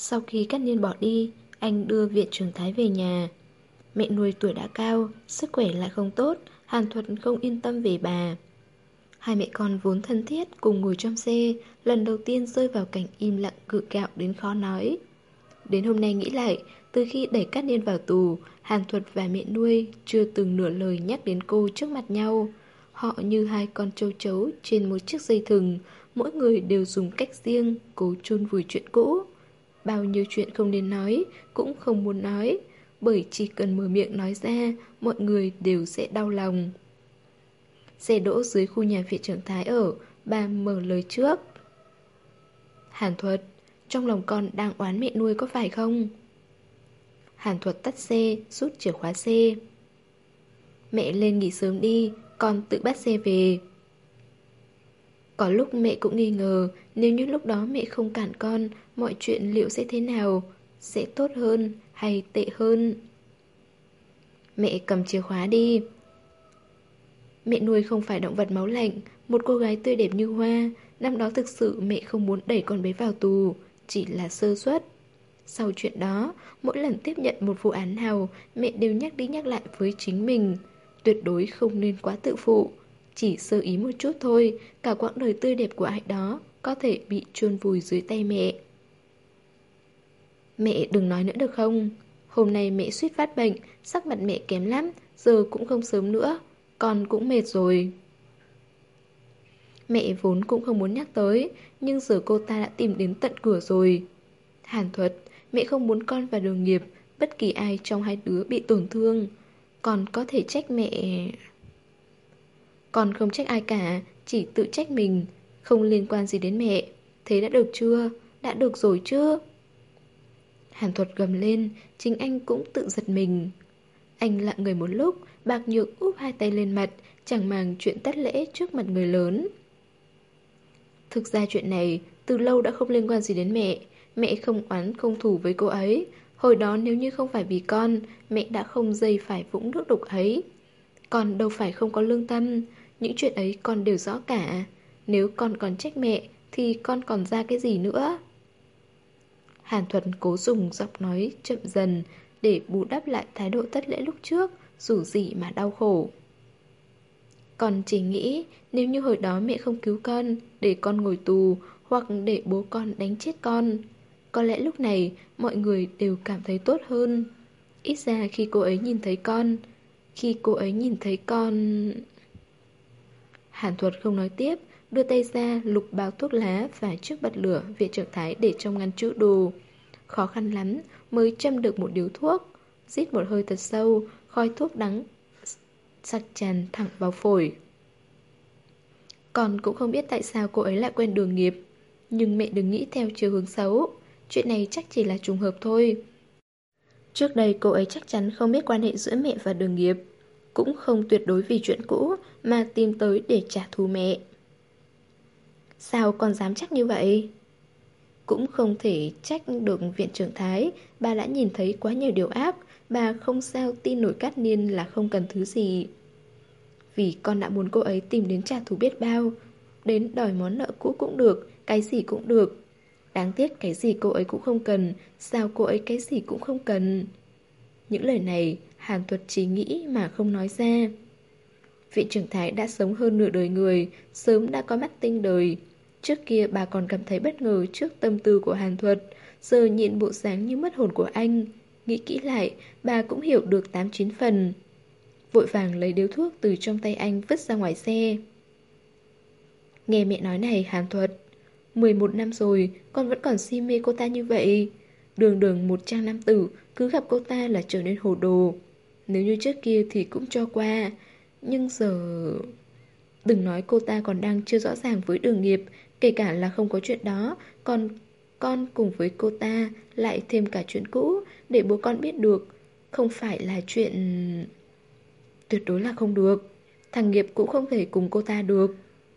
Sau khi Cát Niên bỏ đi, anh đưa Viện Trường Thái về nhà. Mẹ nuôi tuổi đã cao, sức khỏe lại không tốt, Hàn Thuật không yên tâm về bà. Hai mẹ con vốn thân thiết cùng ngồi trong xe, lần đầu tiên rơi vào cảnh im lặng gượng gạo đến khó nói. Đến hôm nay nghĩ lại, từ khi đẩy Cát Niên vào tù, Hàn Thuật và mẹ nuôi chưa từng nửa lời nhắc đến cô trước mặt nhau. Họ như hai con châu chấu trên một chiếc dây thừng, mỗi người đều dùng cách riêng cố chôn vùi chuyện cũ. Bao nhiêu chuyện không nên nói, cũng không muốn nói, bởi chỉ cần mở miệng nói ra, mọi người đều sẽ đau lòng. Xe đỗ dưới khu nhà Viện Trưởng Thái ở, bà mở lời trước. Hàn Thuật, trong lòng con đang oán mẹ nuôi có phải không? Hàn Thuật tắt xe, rút chìa khóa xe. Mẹ lên nghỉ sớm đi, con tự bắt xe về. Có lúc mẹ cũng nghi ngờ, nếu như lúc đó mẹ không cản con, mọi chuyện liệu sẽ thế nào? Sẽ tốt hơn hay tệ hơn? Mẹ cầm chìa khóa đi. Mẹ nuôi không phải động vật máu lạnh, một cô gái tươi đẹp như hoa. Năm đó thực sự mẹ không muốn đẩy con bé vào tù, chỉ là sơ suất. Sau chuyện đó, mỗi lần tiếp nhận một vụ án nào, mẹ đều nhắc đi nhắc lại với chính mình. Tuyệt đối không nên quá tự phụ. Chỉ sơ ý một chút thôi, cả quãng đời tươi đẹp của ai đó có thể bị chôn vùi dưới tay mẹ. Mẹ đừng nói nữa được không? Hôm nay mẹ suýt phát bệnh, sắc mặt mẹ kém lắm, giờ cũng không sớm nữa. Con cũng mệt rồi. Mẹ vốn cũng không muốn nhắc tới, nhưng giờ cô ta đã tìm đến tận cửa rồi. Hàn Thuật, mẹ không muốn con và đồng nghiệp, bất kỳ ai trong hai đứa bị tổn thương. Con có thể trách mẹ. Con không trách ai cả, chỉ tự trách mình, không liên quan gì đến mẹ. Thế đã được chưa? Đã được rồi chứ? Hàn Thuật gầm lên, chính anh cũng tự giật mình. Anh lặng người một lúc, Bạc Nhược úp hai tay lên mặt, chẳng màng chuyện tắt lễ trước mặt người lớn. Thực ra chuyện này từ lâu đã không liên quan gì đến mẹ. Mẹ không oán không thù với cô ấy. Hồi đó nếu như không phải vì con, mẹ đã không dây phải vũng nước đục ấy. Con đâu phải không có lương tâm. Những chuyện ấy con đều rõ cả. Nếu con còn trách mẹ thì con còn ra cái gì nữa? Hàn Thuật cố dùng giọng nói chậm dần để bù đắp lại thái độ tất lễ lúc trước, dù gì mà đau khổ. Con chỉ nghĩ nếu như hồi đó mẹ không cứu con, để con ngồi tù, hoặc để bố con đánh chết con, có lẽ lúc này mọi người đều cảm thấy tốt hơn. Ít ra khi cô ấy nhìn thấy con, khi cô ấy nhìn thấy con... Hàn Thuật không nói tiếp, đưa tay ra lục bao thuốc lá và chiếc bật lửa Viện Trưởng Thái để trong ngăn trữ đồ. Khó khăn lắm mới châm được một điếu thuốc. Rít một hơi thật sâu, khói thuốc đắng sặc tràn thẳng vào phổi. Con cũng không biết tại sao cô ấy lại quen Đường Nghiệp, nhưng mẹ đừng nghĩ theo chiều hướng xấu. Chuyện này chắc chỉ là trùng hợp thôi. Trước đây cô ấy chắc chắn không biết quan hệ giữa mẹ và Đường Nghiệp, cũng không tuyệt đối vì chuyện cũ mà tìm tới để trả thù mẹ. Sao con dám chắc như vậy? Cũng không thể trách được Viện Trưởng Thái. Bà đã nhìn thấy quá nhiều điều ác. Bà không sao tin nổi Cát Niên là không cần thứ gì. Vì con đã muốn cô ấy tìm đến trả thù biết bao. Đến đòi món nợ cũ cũng được, cái gì cũng được. Đáng tiếc cái gì cô ấy cũng không cần. Sao cô ấy cái gì cũng không cần? Những lời này Hàn Thuật chỉ nghĩ mà không nói ra. Viện Trưởng Thái đã sống hơn nửa đời người, sớm đã có mắt tinh đời. Trước kia bà còn cảm thấy bất ngờ trước tâm tư của Hàn Thuật, giờ nhìn bộ dáng như mất hồn của anh. Nghĩ kỹ lại, bà cũng hiểu được 8-9 phần. Vội vàng lấy điếu thuốc từ trong tay anh vứt ra ngoài xe. Nghe mẹ nói này Hàn Thuật, 11 năm rồi, con vẫn còn si mê cô ta như vậy. Đường đường một trang nam tử, cứ gặp cô ta là trở nên hồ đồ. Nếu như trước kia thì cũng cho qua, nhưng giờ... Đừng nói cô ta còn đang chưa rõ ràng với Đường Nghiệp, kể cả là không có chuyện đó, còn con cùng với cô ta lại thêm cả chuyện cũ để bố con biết được. Không phải là chuyện... Tuyệt đối là không được. Thằng Nghiệp cũng không thể cùng cô ta được.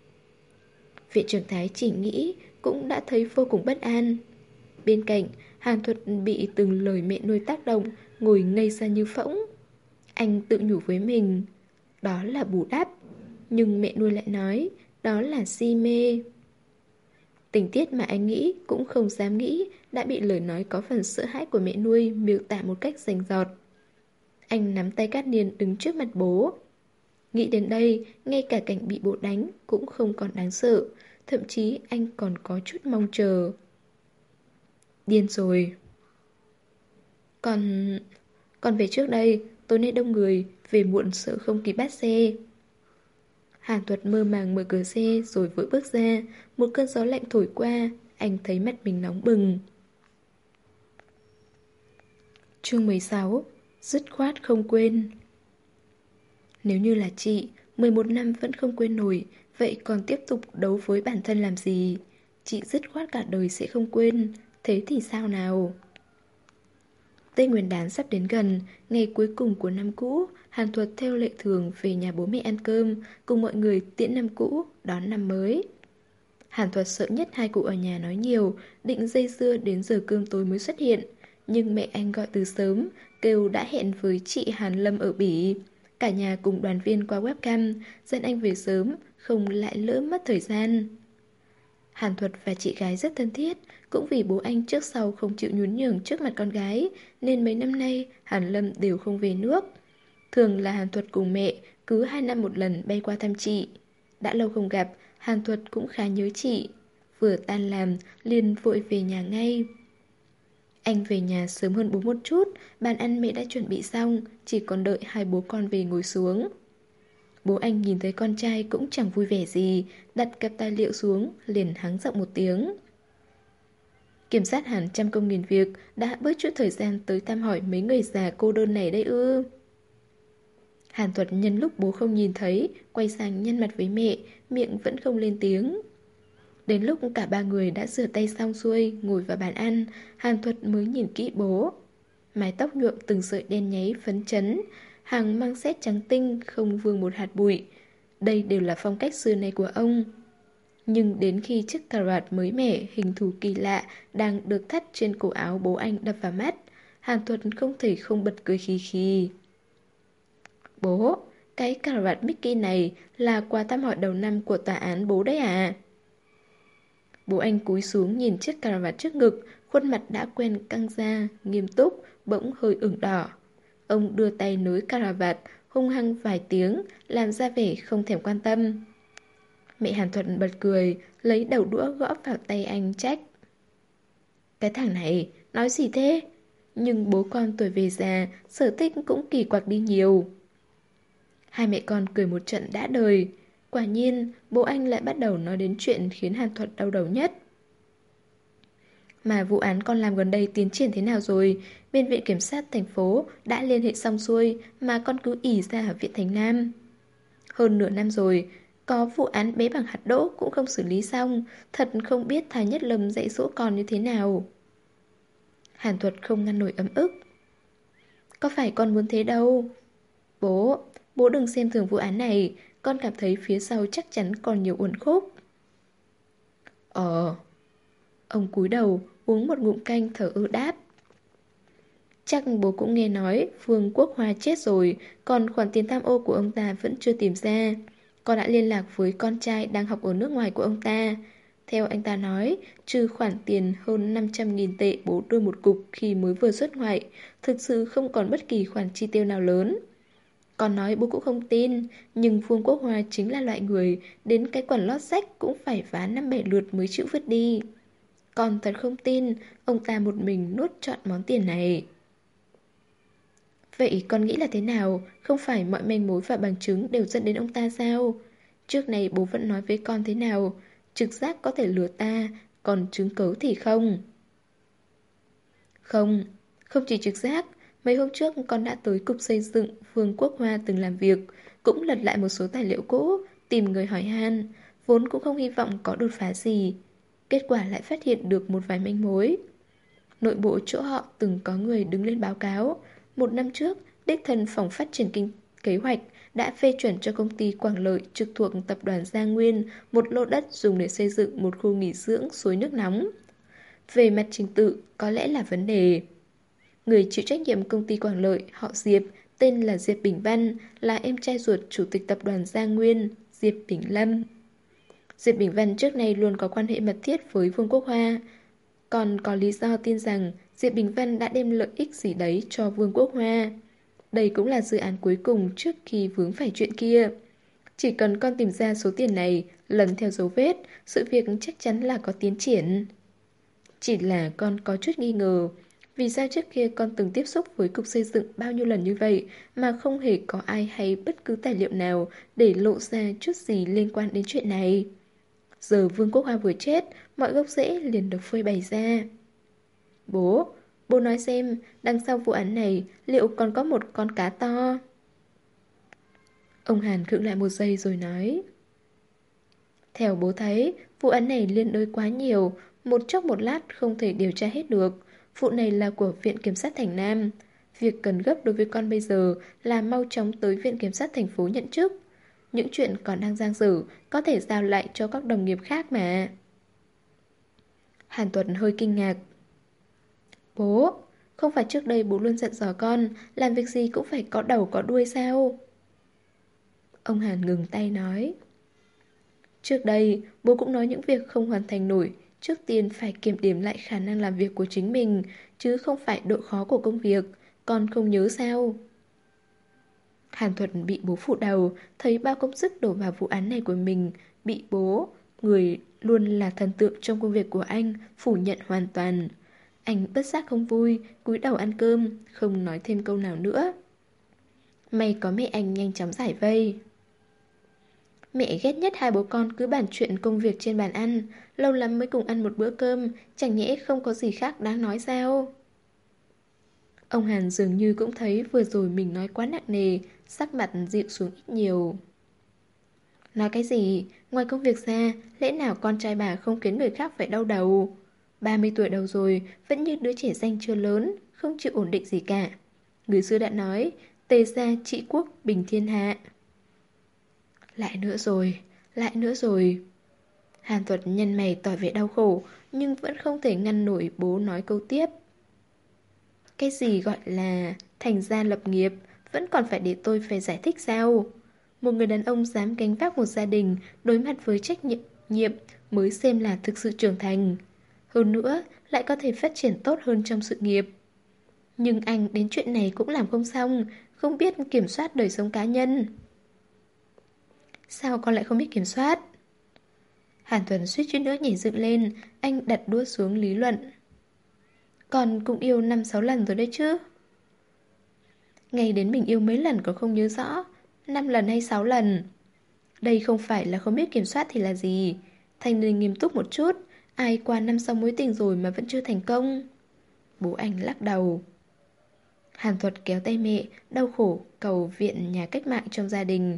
Viện Trưởng Thái chỉ nghĩ cũng đã thấy vô cùng bất an. Bên cạnh, Hàn Thuật bị từng lời mẹ nuôi tác động, ngồi ngây ra như phỗng. Anh tự nhủ với mình, đó là bù đắp. Nhưng mẹ nuôi lại nói, đó là si mê. Tình tiết mà anh nghĩ cũng không dám nghĩ đã bị lời nói có phần sợ hãi của mẹ nuôi miêu tả một cách rành rọt. Anh nắm tay Cát Niên đứng trước mặt bố. Nghĩ đến đây, ngay cả cảnh bị bố đánh cũng không còn đáng sợ. Thậm chí anh còn có chút mong chờ. Điên rồi. Còn... Còn về trước đây, tối nay đông người, về muộn sợ không kịp bắt xe. Hàn Thuật mơ màng mở cửa xe rồi vội bước ra. Một cơn gió lạnh thổi qua, anh thấy mặt mình nóng bừng. Chương 16. Dứt khoát không quên. Nếu như là chị, 11 năm vẫn không quên nổi, vậy còn tiếp tục đấu với bản thân làm gì? Chị dứt khoát cả đời sẽ không quên, thế thì sao nào? Tết Nguyên đán sắp đến gần, ngày cuối cùng của năm cũ, Hàn Thuật theo lệ thường về nhà bố mẹ ăn cơm, cùng mọi người tiễn năm cũ, đón năm mới. Hàn Thuật sợ nhất hai cụ ở nhà nói nhiều, định dây dưa đến giờ cơm tối mới xuất hiện. Nhưng mẹ anh gọi từ sớm, kêu đã hẹn với chị Hàn Lâm ở Bỉ. Cả nhà cùng đoàn viên qua webcam, dẫn anh về sớm, không lại lỡ mất thời gian. Hàn Thuật và chị gái rất thân thiết, cũng vì bố anh trước sau không chịu nhún nhường trước mặt con gái, nên mấy năm nay Hàn Lâm đều không về nước. Thường là Hàn Thuật cùng mẹ, cứ 2 năm một lần bay qua thăm chị. Đã lâu không gặp, Hàn Thuật cũng khá nhớ chị. Vừa tan làm, liền vội về nhà ngay. Anh về nhà sớm hơn bố một chút, bàn ăn mẹ đã chuẩn bị xong, chỉ còn đợi hai bố con về ngồi xuống. Bố anh nhìn thấy con trai cũng chẳng vui vẻ gì, đặt cặp tài liệu xuống, liền hắng giọng một tiếng. Kiểm sát Hàn trăm công nghìn việc, đã bớt chút thời gian tới thăm hỏi mấy người già cô đơn này đây ư. Hàn Thuật nhân lúc bố không nhìn thấy, quay sang nhăn mặt với mẹ, miệng vẫn không lên tiếng. Đến lúc cả ba người đã rửa tay xong xuôi, ngồi vào bàn ăn, Hàn Thuật mới nhìn kỹ bố. Mái tóc nhuộm từng sợi đen nháy phấn chấn, hàng mang sét trắng tinh không vương một hạt bụi. Đây đều là phong cách xưa nay của ông. Nhưng đến khi chiếc cà vạt mới mẻ, hình thù kỳ lạ đang được thắt trên cổ áo bố anh đập vào mắt, Hàn Thuật không thể không bật cười khì khì. Bố, cái cà vạt Mickey này là quà thăm hỏi đầu năm của tòa án bố đấy à? Bố anh cúi xuống nhìn chiếc cà vạt trước ngực, khuôn mặt đã quen căng ra, nghiêm túc, bỗng hơi ửng đỏ. Ông đưa tay nối cà vạt, hung hăng vài tiếng, làm ra vẻ không thèm quan tâm. Mẹ Hàn Thuật bật cười, lấy đầu đũa gõ vào tay anh trách. Cái thằng này, nói gì thế? Nhưng bố con tuổi về già, sở thích cũng kỳ quặc đi nhiều. Hai mẹ con cười một trận đã đời. Quả nhiên, bố anh lại bắt đầu nói đến chuyện khiến Hàn Thuật đau đầu nhất. Mà vụ án con làm gần đây tiến triển thế nào rồi? Bên viện kiểm sát thành phố đã liên hệ xong xuôi mà con cứ ỷ ra ở viện Thành Nam. Hơn nửa năm rồi, có vụ án bé bằng hạt đỗ cũng không xử lý xong, thật không biết Thái Nhất Lâm dạy dỗ con như thế nào. Hàn Thuật không ngăn nổi ấm ức. Có phải con muốn thế đâu. Bố đừng xem thường vụ án này, con cảm thấy phía sau chắc chắn còn nhiều uẩn khúc. Ông cúi đầu, uống một ngụm canh thở ơ đáp. Chắc bố cũng nghe nói Vương Quốc Hoa chết rồi, còn khoản tiền tham ô của ông ta vẫn chưa tìm ra. Con đã liên lạc với con trai đang học ở nước ngoài của ông ta. Theo anh ta nói, trừ khoản tiền hơn 500.000 tệ bố đưa một cục khi mới vừa xuất ngoại, thực sự không còn bất kỳ khoản chi tiêu nào lớn. Con nói bố cũng không tin, nhưng Vương Quốc Hoa chính là loại người đến cái quần lót sách cũng phải vá 5-7 lượt mới chịu vứt đi. Con thật không tin ông ta một mình nuốt trọn món tiền này. Vậy con nghĩ là thế nào? Không phải mọi manh mối và bằng chứng đều dẫn đến ông ta sao? Trước này bố vẫn nói với con thế nào? Trực giác có thể lừa ta, còn chứng cớ thì không. Không chỉ trực giác. Mấy hôm trước con đã tới cục xây dựng Vương Quốc Hoa từng làm việc, cũng lật lại một số tài liệu cũ, tìm người hỏi han, vốn cũng không hy vọng có đột phá gì. Kết quả lại phát hiện được một vài manh mối. Nội bộ chỗ họ từng có người đứng lên báo cáo. Một năm trước, đích thân phòng phát triển kinh kế hoạch đã phê chuẩn cho công ty Quảng Lợi trực thuộc tập đoàn Gia Nguyên một lô đất dùng để xây dựng một khu nghỉ dưỡng suối nước nóng. Về mặt trình tự, có lẽ là vấn đề. Người chịu trách nhiệm công ty Quảng Lợi, họ Diệp, tên là Diệp Bình Văn, là em trai ruột chủ tịch tập đoàn Gia Nguyên, Diệp Bình Lâm. Diệp Bình Văn trước nay luôn có quan hệ mật thiết với Vương Quốc Hoa, còn có lý do tin rằng Diệp Bình Văn đã đem lợi ích gì đấy cho Vương Quốc Hoa. Đây cũng là dự án cuối cùng trước khi vướng phải chuyện kia. Chỉ cần con tìm ra số tiền này, lần theo dấu vết, sự việc chắc chắn là có tiến triển. Chỉ là con có chút nghi ngờ, vì sao trước kia con từng tiếp xúc với cục xây dựng bao nhiêu lần như vậy mà không hề có ai hay bất cứ tài liệu nào để lộ ra chút gì liên quan đến chuyện này. Giờ Vương Quốc Hoa vừa chết, mọi gốc rễ liền được phơi bày ra. Bố nói xem, đằng sau vụ án này liệu còn có một con cá to? Ông Hàn khựng lại một giây rồi nói. Theo bố thấy, vụ án này liên đới quá nhiều, một chốc một lát không thể điều tra hết được. Vụ này là của Viện Kiểm sát Thành Nam. Việc cần gấp đối với con bây giờ là mau chóng tới Viện Kiểm sát thành phố nhận chức. Những chuyện còn đang dang dở có thể giao lại cho các đồng nghiệp khác mà. Hàn Tuấn hơi kinh ngạc. Bố, không phải trước đây bố luôn dặn dò con làm việc gì cũng phải có đầu có đuôi sao? Ông Hàn ngừng tay nói. Trước đây, bố cũng nói những việc không hoàn thành nổi, trước tiên phải kiểm điểm lại khả năng làm việc của chính mình, chứ không phải độ khó của công việc, con không nhớ sao? Hàn Thuật bị bố phụ đầu, thấy bao công sức đổ vào vụ án này của mình, bị bố, người luôn là thần tượng trong công việc của anh, phủ nhận hoàn toàn. Anh bất giác không vui, cúi đầu ăn cơm, không nói thêm câu nào nữa. May có mẹ anh nhanh chóng giải vây. Mẹ ghét nhất hai bố con cứ bàn chuyện công việc trên bàn ăn, lâu lắm mới cùng ăn một bữa cơm, chẳng nhẽ không có gì khác đáng nói sao? Ông Hàn dường như cũng thấy vừa rồi mình nói quá nặng nề, sắc mặt dịu xuống ít nhiều. Nói cái gì? Ngoài công việc ra, lẽ nào con trai bà không khiến người khác phải đau đầu? 30 tuổi đầu rồi, vẫn như đứa trẻ danh chưa lớn, không chịu ổn định gì cả. Người xưa đã nói, tề gia trị quốc bình thiên hạ. Lại nữa rồi. Hàn Thuật nhăn mày tỏ vẻ đau khổ, nhưng vẫn không thể ngăn nổi bố nói câu tiếp. Cái gì gọi là thành gia lập nghiệp, vẫn còn phải để tôi phải giải thích sao? Một người đàn ông dám gánh vác một gia đình, đối mặt với trách nhiệm mới xem là thực sự trưởng thành. Hơn nữa, lại có thể phát triển tốt hơn trong sự nghiệp. Nhưng anh đến chuyện này cũng làm không xong, không biết kiểm soát đời sống cá nhân. Sao con lại không biết kiểm soát? Hàn Tuấn suýt chút nữa nhảy dựng lên, anh đặt đũa xuống lý luận. Con cũng yêu 5-6 lần rồi đấy chứ. Ngay đến mình yêu mấy lần còn không nhớ rõ, 5 lần hay 6 lần. Đây không phải là không biết kiểm soát thì là gì. Thành nên nghiêm túc một chút, ai qua 5-6 mối tình rồi mà vẫn chưa thành công. Bố anh lắc đầu. Hàn Thuật kéo tay mẹ, đau khổ cầu viện nhà cách mạng trong gia đình.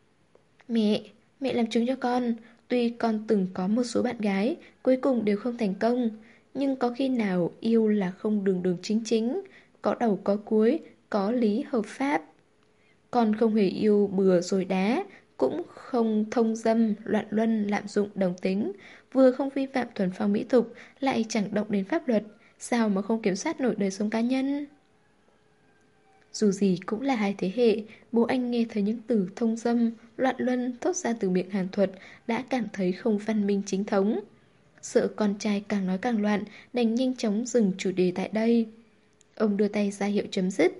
Mẹ làm chứng cho con. Tuy con từng có một số bạn gái, cuối cùng đều không thành công, nhưng có khi nào yêu là không đường đường chính chính, có đầu có cuối, có lý hợp pháp. Con không hề yêu bừa rồi đá, cũng không thông dâm, loạn luân, lạm dụng đồng tính, vừa không vi phạm thuần phong mỹ tục, lại chẳng động đến pháp luật, sao mà không kiểm soát nổi đời sống cá nhân. Dù gì cũng là hai thế hệ, bố anh nghe thấy những từ thông dâm, loạn luân thốt ra từ miệng Hàn Thuật đã cảm thấy không văn minh chính thống. Sợ con trai càng nói càng loạn, đành nhanh chóng dừng chủ đề tại đây. Ông đưa tay ra hiệu chấm dứt.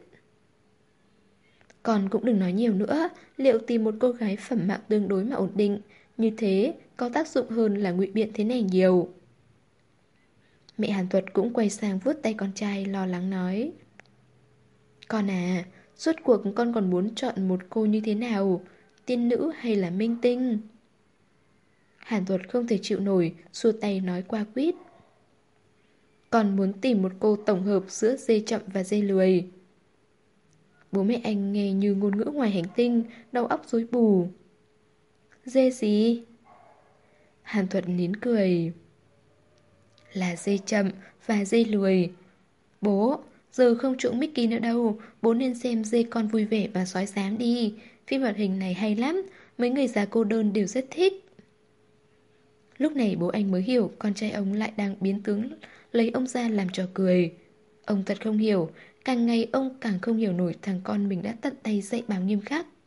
Con cũng đừng nói nhiều nữa, liệu tìm một cô gái phẩm mạo tương đối mà ổn định, như thế có tác dụng hơn là ngụy biện thế này nhiều. Mẹ Hàn Thuật cũng quay sang vuốt tay con trai lo lắng nói. Con à, rốt cuộc con còn muốn chọn một cô như thế nào? Tiên nữ hay là minh tinh? Hàn Thuật không thể chịu nổi, xua tay nói qua quýt. Con muốn tìm một cô tổng hợp giữa dê chậm và dê lười. Bố mẹ anh nghe như ngôn ngữ ngoài hành tinh, đầu óc rối bù. Dê gì? Hàn Thuật nín cười. Là dê chậm và dê lười. Bố, giờ không chuộng Mickey nữa đâu, bố nên xem dê con vui vẻ và sói xám đi. Phim hoạt hình này hay lắm, mấy người già cô đơn đều rất thích. Lúc này bố anh mới hiểu con trai ông lại đang biến tướng lấy ông ra làm trò cười. Ông thật không hiểu, càng ngày ông càng không hiểu nổi thằng con mình đã tận tay dạy bảo nghiêm khắc.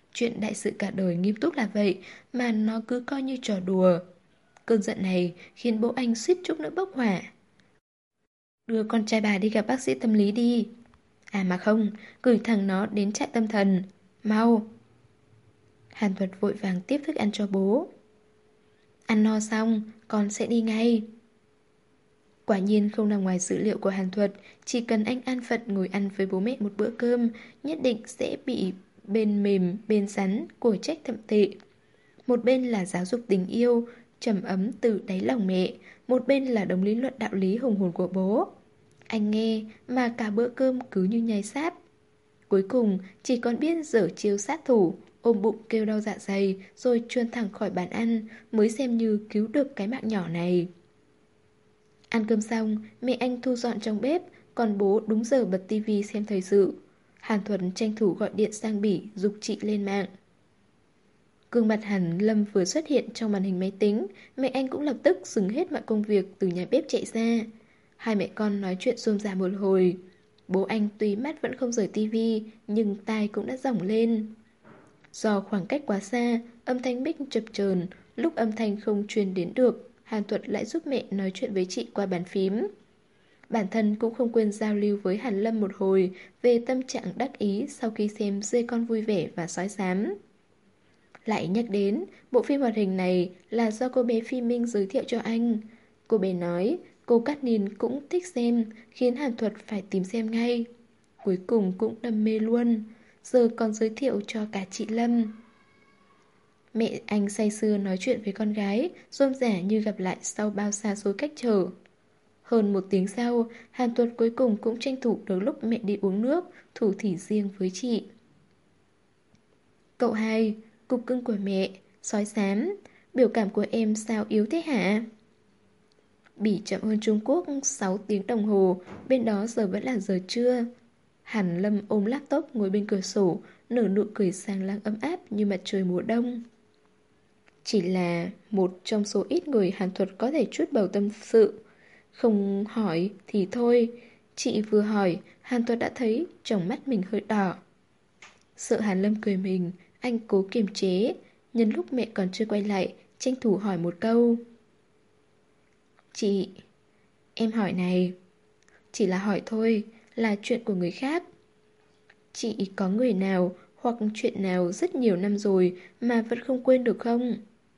Chuyện đại sự cả đời nghiêm túc là vậy, mà nó cứ coi như trò đùa. Cơn giận này khiến bố anh suýt chút nữa bốc hỏa. Đưa con trai bà đi gặp bác sĩ tâm lý đi. À mà không, gửi thằng nó đến trại tâm thần. Mau. Hàn Thuật vội vàng tiếp thức ăn cho bố. Ăn no xong, con sẽ đi ngay. Quả nhiên không nằm ngoài dữ liệu của Hàn Thuật. Chỉ cần anh an phận ngồi ăn với bố mẹ một bữa cơm, nhất định sẽ bị bên mềm, bên rắn của trách thậm tệ. Một bên là giáo dục tình yêu, trầm ấm từ đáy lòng mẹ. Một bên là đống lý luận đạo lý hùng hồn của bố. Anh nghe mà cả bữa cơm cứ như nhai sáp. Cuối cùng chỉ còn biết giở chiêu sát thủ, ôm bụng kêu đau dạ dày rồi chuồn thẳng khỏi bàn ăn mới xem như cứu được cái mạng nhỏ này. Ăn cơm xong, mẹ anh thu dọn trong bếp, còn bố đúng giờ bật tivi xem thời sự. Hàn Thuật tranh thủ gọi điện sang Bỉ giục chị lên mạng. Gương mặt Hàn Lâm vừa xuất hiện trong màn hình máy tính, mẹ anh cũng lập tức dừng hết mọi công việc từ nhà bếp chạy ra. Hai mẹ con nói chuyện rôm rả một hồi. Bố anh tuy mắt vẫn không rời tivi, nhưng tai cũng đã rỏng lên. Do khoảng cách quá xa, âm thanh mic chập chờn, lúc âm thanh không truyền đến được, Hàn Thuật lại giúp mẹ nói chuyện với chị qua bàn phím. Bản thân cũng không quên giao lưu với Hàn Lâm một hồi về tâm trạng đắc ý sau khi xem Dê Con Vui Vẻ và Sói Xám. Lại nhắc đến, bộ phim hoạt hình này là do cô bé Phi Minh giới thiệu cho anh. Cô bé nói, cô Cát Nín cũng thích xem, khiến Hàn Thuật phải tìm xem ngay. Cuối cùng cũng đam mê luôn, giờ còn giới thiệu cho cả chị Lâm. Mẹ anh say sưa nói chuyện với con gái, rôm rả như gặp lại sau bao xa xôi cách trở. Hơn một tiếng sau, Hàn Thuật cuối cùng cũng tranh thủ được lúc mẹ đi uống nước, thủ thỉ riêng với chị. Cậu hai, cục cưng của mẹ, sói xám, biểu cảm của em sao yếu thế hả? Bỉ chậm hơn Trung Quốc 6 tiếng đồng hồ, bên đó giờ vẫn là giờ trưa. Hàn Lâm ôm laptop ngồi bên cửa sổ, nở nụ cười sáng láng ấm áp như mặt trời mùa đông. Chỉ là một trong số ít người Hàn Thuật có thể trút bầu tâm sự. Không hỏi thì thôi, chị vừa hỏi, Hàn Thuật đã thấy tròng mắt mình hơi đỏ. Sợ Hàn Lâm cười mình, anh cố kiềm chế, nhân lúc mẹ còn chưa quay lại, tranh thủ hỏi một câu. Chị, em hỏi này, chỉ là hỏi thôi, là chuyện của người khác. Chị có người nào hoặc chuyện nào rất nhiều năm rồi mà vẫn không quên được không?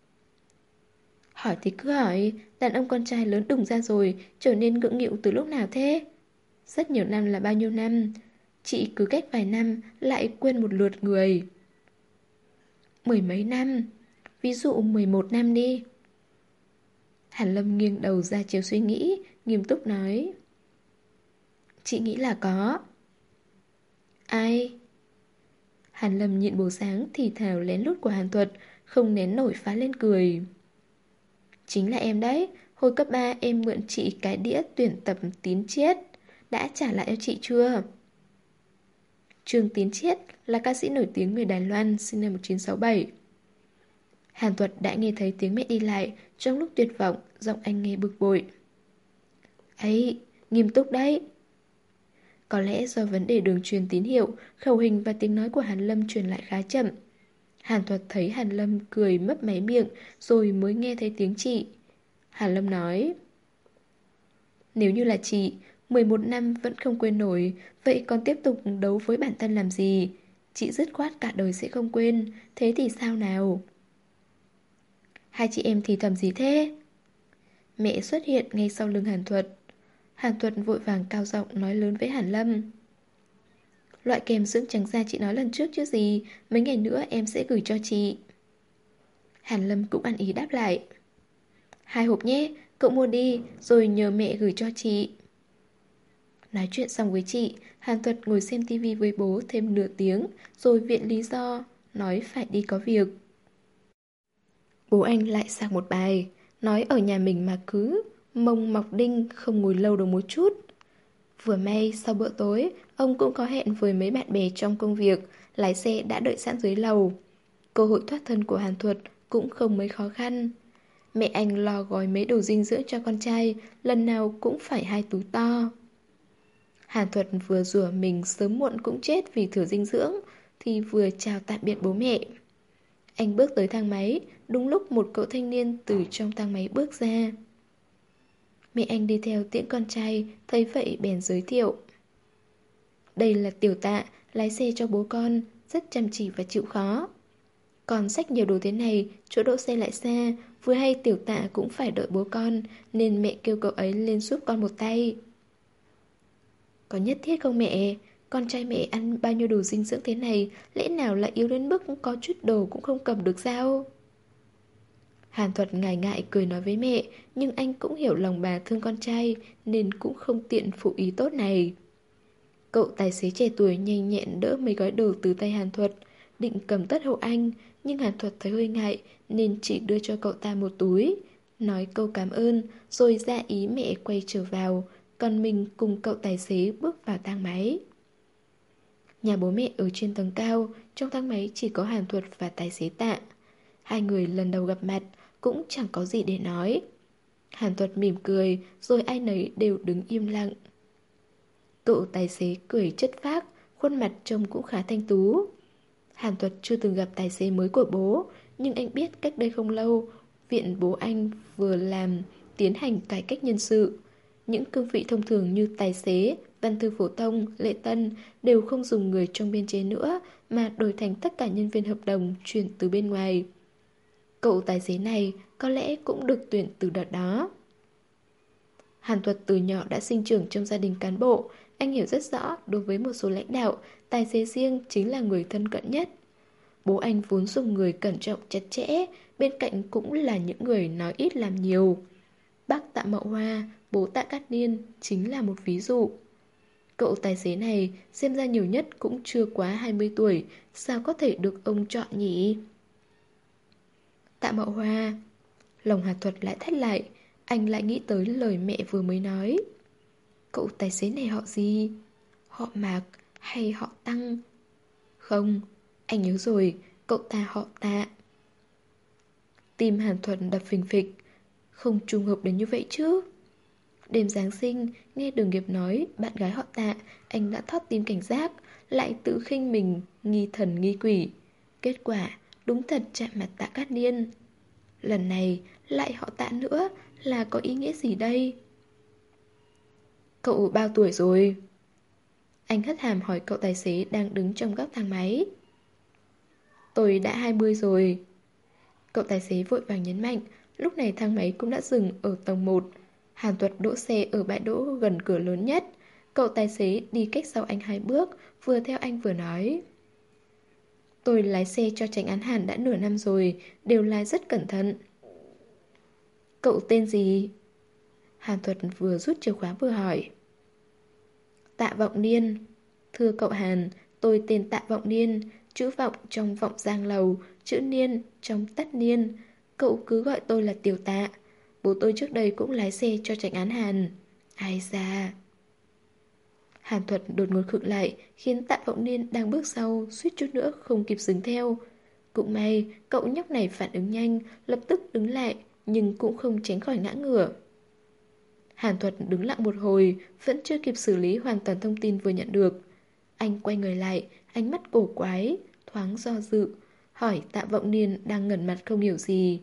Hỏi thì cứ hỏi, đàn ông con trai lớn đùng ra rồi, trở nên ngượng nghịu từ lúc nào thế? Rất nhiều năm là bao nhiêu năm? Chị cứ cách vài năm lại quên một lượt người. 10 mấy năm, ví dụ 11 năm đi. Hàn Lâm nghiêng đầu ra chiều suy nghĩ, nghiêm túc nói. Chị nghĩ là có. Ai? Hàn Lâm nhịn bộ sáng thì thào lén lút của Hàn Thuật, không nén nổi phá lên cười. Chính là em đấy, hồi cấp 3 em mượn chị cái đĩa tuyển tập Tín Chiết. Đã trả lại cho chị chưa? Trương Tín Chiết là ca sĩ nổi tiếng người Đài Loan, sinh năm 1967. Hàn Thuật đã nghe thấy tiếng mẹ đi lại, trong lúc tuyệt vọng, giọng anh nghe bực bội. Ấy, nghiêm túc đấy. Có lẽ do vấn đề đường truyền tín hiệu, khẩu hình và tiếng nói của Hàn Lâm truyền lại khá chậm. Hàn Thuật thấy Hàn Lâm cười mấp máy miệng, rồi mới nghe thấy tiếng chị. Hàn Lâm nói, nếu như là chị, 11 năm vẫn không quên nổi, vậy còn tiếp tục đấu với bản thân làm gì? Chị dứt khoát cả đời sẽ không quên, thế thì sao nào? Hai chị em thì thầm gì thế? Mẹ xuất hiện ngay sau lưng Hàn Thuật. Hàn Thuật vội vàng cao giọng nói lớn với Hàn Lâm. Loại kem dưỡng trắng da chị nói lần trước chứ gì, mấy ngày nữa em sẽ gửi cho chị. Hàn Lâm cũng ăn ý đáp lại. 2 hộp nhé, cậu mua đi, rồi nhờ mẹ gửi cho chị. Nói chuyện xong với chị, Hàn Thuật ngồi xem tivi với bố thêm nửa tiếng, rồi viện lý do, nói phải đi có việc. Bố anh lại sang một bài, nói ở nhà mình mà cứ mông mọc đinh không ngồi lâu được một chút. Vừa may sau bữa tối, ông cũng có hẹn với mấy bạn bè trong công việc, lái xe đã đợi sẵn dưới lầu. Cơ hội thoát thân của Hàn Thuật cũng không mấy khó khăn. Mẹ anh lo gói mấy đồ dinh dưỡng cho con trai, lần nào cũng phải 2 túi to. Hàn Thuật vừa rủa mình sớm muộn cũng chết vì thừa dinh dưỡng, thì vừa chào tạm biệt bố mẹ. Anh bước tới thang máy, đúng lúc một cậu thanh niên từ trong thang máy bước ra. Mẹ anh đi theo tiễn con trai, thấy vậy bèn giới thiệu. Đây là Tiểu Tạ, lái xe cho bố con, rất chăm chỉ và chịu khó. Còn xách nhiều đồ thế này, chỗ đỗ xe lại xa, vừa hay Tiểu Tạ cũng phải đợi bố con, nên mẹ kêu cậu ấy lên giúp con một tay. Có nhất thiết không mẹ? Con trai mẹ ăn bao nhiêu đồ dinh dưỡng thế này, lẽ nào lại yếu đến mức có chút đồ cũng không cầm được sao? Hàn Thuật ngại ngại cười nói với mẹ, nhưng anh cũng hiểu lòng bà thương con trai, nên cũng không tiện phụ ý tốt này. Cậu tài xế trẻ tuổi nhanh nhẹn đỡ mấy gói đồ từ tay Hàn Thuật, định cầm tất hộ anh, nhưng Hàn Thuật thấy hơi ngại nên chỉ đưa cho cậu ta một túi, nói câu cảm ơn rồi ra ý mẹ quay trở vào, còn mình cùng cậu tài xế bước vào thang máy. Nhà bố mẹ ở trên tầng cao, trong thang máy chỉ có Hàn Thuật và tài xế Tạ. Hai người lần đầu gặp mặt cũng chẳng có gì để nói. Hàn Thuật mỉm cười rồi ai nấy đều đứng im lặng. Cậu tài xế cười chất phác, khuôn mặt trông cũng khá thanh tú. Hàn Thuật chưa từng gặp tài xế mới của bố, nhưng anh biết cách đây không lâu, viện bố anh vừa làm tiến hành cải cách nhân sự. Những cương vị thông thường như tài xế, văn thư phổ thông, lễ tân đều không dùng người trong biên chế nữa mà đổi thành tất cả nhân viên hợp đồng chuyển từ bên ngoài. Cậu tài xế này có lẽ cũng được tuyển từ đợt đó. Hàn Thuật từ nhỏ đã sinh trưởng trong gia đình cán bộ, anh hiểu rất rõ đối với một số lãnh đạo, tài xế riêng chính là người thân cận nhất. Bố anh vốn dùng người cẩn trọng chặt chẽ, bên cạnh cũng là những người nói ít làm nhiều. Bác Tạ Mậu Hoa, bố Tạ Cát Niên chính là một ví dụ. Cậu tài xế này xem ra nhiều nhất cũng chưa quá 20 tuổi, sao có thể được ông chọn nhỉ? Tạ Mậu Hoa. Lòng Hàn Thuật lại thắt lại, anh lại nghĩ tới lời mẹ vừa mới nói. Cậu tài xế này họ gì? Họ Mạc hay họ Tăng? Không, anh nhớ rồi, cậu ta họ Tạ. Tim Hàn Thuật đập phình phịch. Không trùng hợp đến như vậy chứ. Đêm Giáng sinh, nghe Đường Nghiệp nói bạn gái họ Tạ, anh đã thót tim cảnh giác, lại tự khinh mình, nghi thần nghi quỷ. Kết quả, đúng thật chạm mặt Tạ Cát Niên. Lần này, lại họ Tạ nữa, là có ý nghĩa gì đây? Cậu bao tuổi rồi? Anh hất hàm hỏi cậu tài xế đang đứng trong góc thang máy. Tôi đã 20 rồi. Cậu tài xế vội vàng nhấn mạnh. Lúc này thang máy cũng đã dừng ở tầng 1. Hàn Thuật đỗ xe ở bãi đỗ gần cửa lớn nhất. Cậu tài xế đi cách sau anh 2 bước, vừa theo anh vừa nói. Tôi lái xe cho chánh án Hàn đã nửa năm rồi, đều lái rất cẩn thận. Cậu tên gì? Hàn Thuật vừa rút chìa khóa vừa hỏi. Tạ Vọng Niên. Thưa cậu Hàn, tôi tên Tạ Vọng Niên, chữ Vọng trong Vọng Giang Lầu, chữ Niên trong Tất Niên. Cậu cứ gọi tôi là Tiểu Tạ. Bố tôi trước đây cũng lái xe cho chánh án Hàn. Ai da. Hàn Thuật đột ngột khựng lại, khiến Tạ Vọng Niên đang bước sau suýt chút nữa không kịp dừng theo. Cũng may, cậu nhóc này phản ứng nhanh, lập tức đứng lại, nhưng cũng không tránh khỏi ngã ngửa. Hàn Thuật đứng lặng một hồi, vẫn chưa kịp xử lý hoàn toàn thông tin vừa nhận được. Anh quay người lại, ánh mắt cổ quái, thoáng do dự, hỏi Tạ Vọng Niên đang ngẩn mặt không hiểu gì.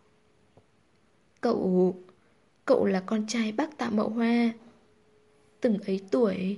Cậu là con trai bác Tạ Mậu Hoa. Từng ấy tuổi.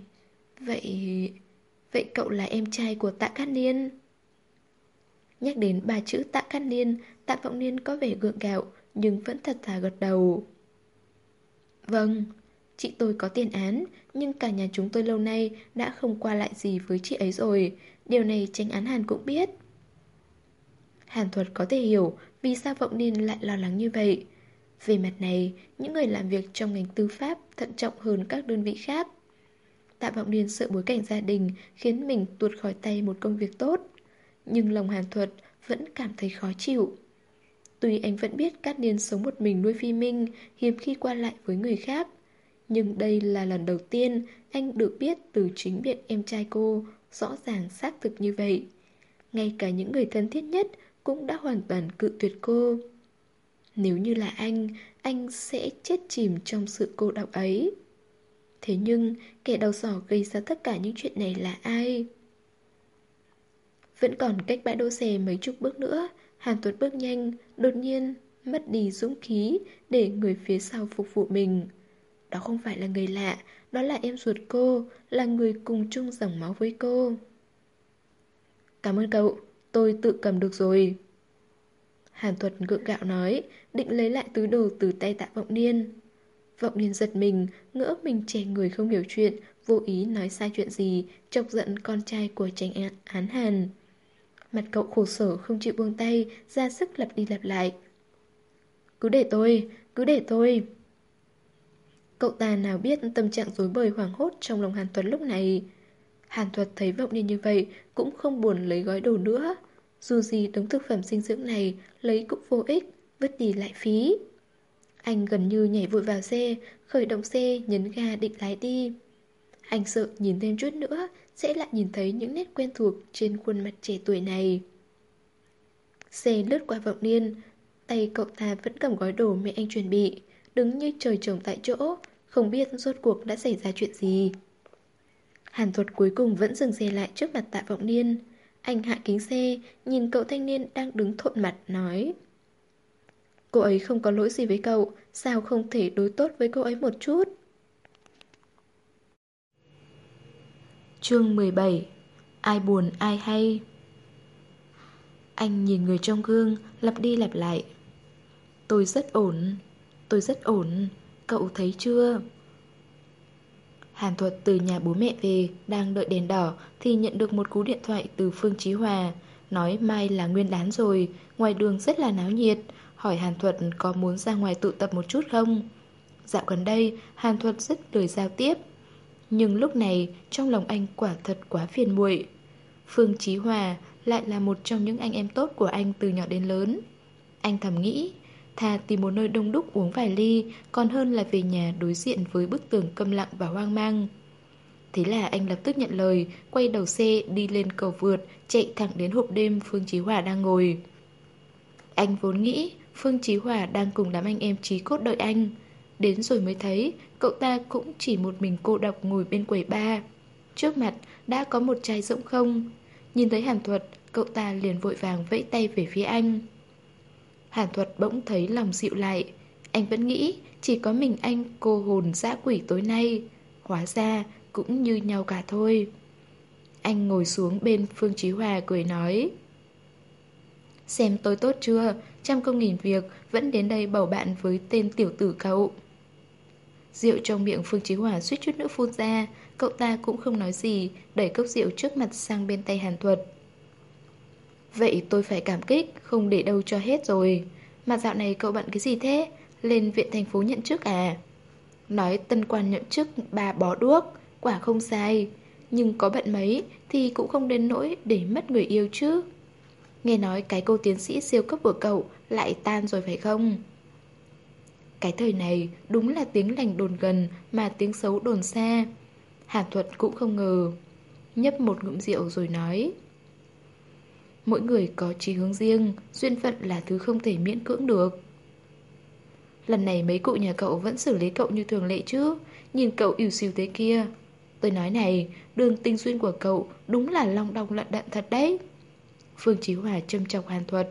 Vậy cậu là em trai của Tạ Cát Niên. Nhắc đến ba chữ Tạ Cát Niên, Tạ Vọng Niên có vẻ gượng gạo, nhưng vẫn thật thà gật đầu. Vâng, chị tôi có tiền án, nhưng cả nhà chúng tôi lâu nay đã không qua lại gì với chị ấy rồi. Điều này chánh án Hàn cũng biết. Hàn Thuật có thể hiểu vì sao Vọng Niên lại lo lắng như vậy. Về mặt này, những người làm việc trong ngành tư pháp thận trọng hơn các đơn vị khác. Tạ Vọng Niên sợ bối cảnh gia đình khiến mình tuột khỏi tay một công việc tốt. Nhưng lòng Hàn Thuật vẫn cảm thấy khó chịu. Tuy anh vẫn biết Cát Niên sống một mình nuôi Phi Minh, hiếm khi qua lại với người khác. Nhưng đây là lần đầu tiên anh được biết từ chính miệng em trai cô rõ ràng xác thực như vậy. Ngay cả những người thân thiết nhất cũng đã hoàn toàn cự tuyệt cô. Nếu như là anh sẽ chết chìm trong sự cô độc ấy. Thế nhưng, kẻ đầu sỏ gây ra tất cả những chuyện này là ai? Vẫn còn cách bãi đỗ xe mấy chục bước nữa. Hàn Tuấn bước nhanh, đột nhiên mất đi dũng khí để người phía sau phục vụ mình. Đó không phải là người lạ, đó là em ruột cô, là người cùng chung dòng máu với cô. Cảm ơn cậu, tôi tự cầm được rồi. Hàn Thuật gượng gạo nói, định lấy lại túi đồ từ tay Tạ Vọng Niên. Vọng Niên giật mình, ngỡ mình trẻ người không hiểu chuyện, vô ý nói sai chuyện gì, chọc giận con trai của Chánh án Hàn. Mặt cậu khổ sở không chịu buông tay, ra sức lặp đi lặp lại. Cứ để tôi, cứ để tôi. Cậu ta nào biết tâm trạng rối bời hoảng hốt trong lòng Hàn Thuật lúc này. Hàn Thuật thấy Vọng Niên như vậy cũng không buồn lấy gói đồ nữa. Dù gì đống thực phẩm dinh dưỡng này lấy cũng vô ích, vứt đi lại phí. Anh gần như nhảy vội vào xe, khởi động xe, nhấn ga định lái đi. Anh sợ nhìn thêm chút nữa sẽ lại nhìn thấy những nét quen thuộc trên khuôn mặt trẻ tuổi này. Xe lướt qua Vọng Niên, tay cậu ta vẫn cầm gói đồ mẹ anh chuẩn bị, đứng như trời trồng tại chỗ, không biết rốt cuộc đã xảy ra chuyện gì. Hàn Thuật cuối cùng vẫn dừng xe lại trước mặt Tạ Vọng Niên. Anh hạ kính xe, nhìn cậu thanh niên đang đứng thộn mặt, nói: Cô ấy không có lỗi gì với cậu, sao không thể đối tốt với cô ấy một chút? Chương 17. Ai buồn ai hay. Anh nhìn người trong gương, lặp đi lặp lại: Tôi rất ổn, tôi rất ổn, cậu thấy chưa? Hàn Thuật từ nhà bố mẹ về, đang đợi đèn đỏ thì nhận được một cú điện thoại từ Phương Chí Hòa, nói mai là Nguyên đán rồi, ngoài đường rất là náo nhiệt, hỏi Hàn Thuật có muốn ra ngoài tụ tập một chút không. Dạo gần đây, Hàn Thuật rất lười giao tiếp, nhưng lúc này trong lòng anh quả thật quá phiền muội. Phương Chí Hòa lại là một trong những anh em tốt của anh từ nhỏ đến lớn. Anh thầm nghĩ, thà tìm một nơi đông đúc uống vài ly, còn hơn là về nhà đối diện với bức tường câm lặng và hoang mang. Thế là anh lập tức nhận lời, quay đầu xe đi lên cầu vượt, chạy thẳng đến hộp đêm Phương Chí Hòa đang ngồi. Anh vốn nghĩ Phương Chí Hòa đang cùng đám anh em chí cốt đợi anh. Đến rồi mới thấy cậu ta cũng chỉ một mình cô độc ngồi bên quầy bar. Trước mặt đã có một chai rỗng không. Nhìn thấy Hàn Thuật, cậu ta liền vội vàng vẫy tay về phía anh. Hàn Thuật bỗng thấy lòng dịu lại. Anh vẫn nghĩ chỉ có mình anh cô hồn dã quỷ tối nay. Hóa ra cũng như nhau cả thôi. Anh ngồi xuống bên Phương Chí Hòa cười nói: Xem tôi tốt chưa, trăm công nghìn việc vẫn đến đây bầu bạn với tên tiểu tử cậu. Rượu trong miệng Phương Chí Hòa suýt chút nữa phun ra. Cậu ta cũng không nói gì, đẩy cốc rượu trước mặt sang bên tay Hàn Thuật. Vậy tôi phải cảm kích, không để đâu cho hết rồi. Mà dạo này cậu bận cái gì thế? Lên viện thành phố nhận chức à? Nói tân quan nhận chức bà bó đuốc, quả không sai. Nhưng có bận mấy thì cũng không đến nỗi để mất người yêu chứ. Nghe nói cái cô tiến sĩ siêu cấp của cậu lại tan rồi phải không? Cái thời này đúng là tiếng lành đồn gần mà tiếng xấu đồn xa. Hàn Thuật cũng không ngờ. Nhấp một ngụm rượu rồi nói: Mỗi người có chí hướng riêng, duyên phận là thứ không thể miễn cưỡng được. Lần này mấy cụ nhà cậu vẫn xử lý cậu như thường lệ chứ? Nhìn cậu ỉu xìu thế kia. Tôi nói này, đường tình duyên của cậu đúng là long đong lận đận thật đấy. Phương Chí Hòa châm chọc Hàn Thuật.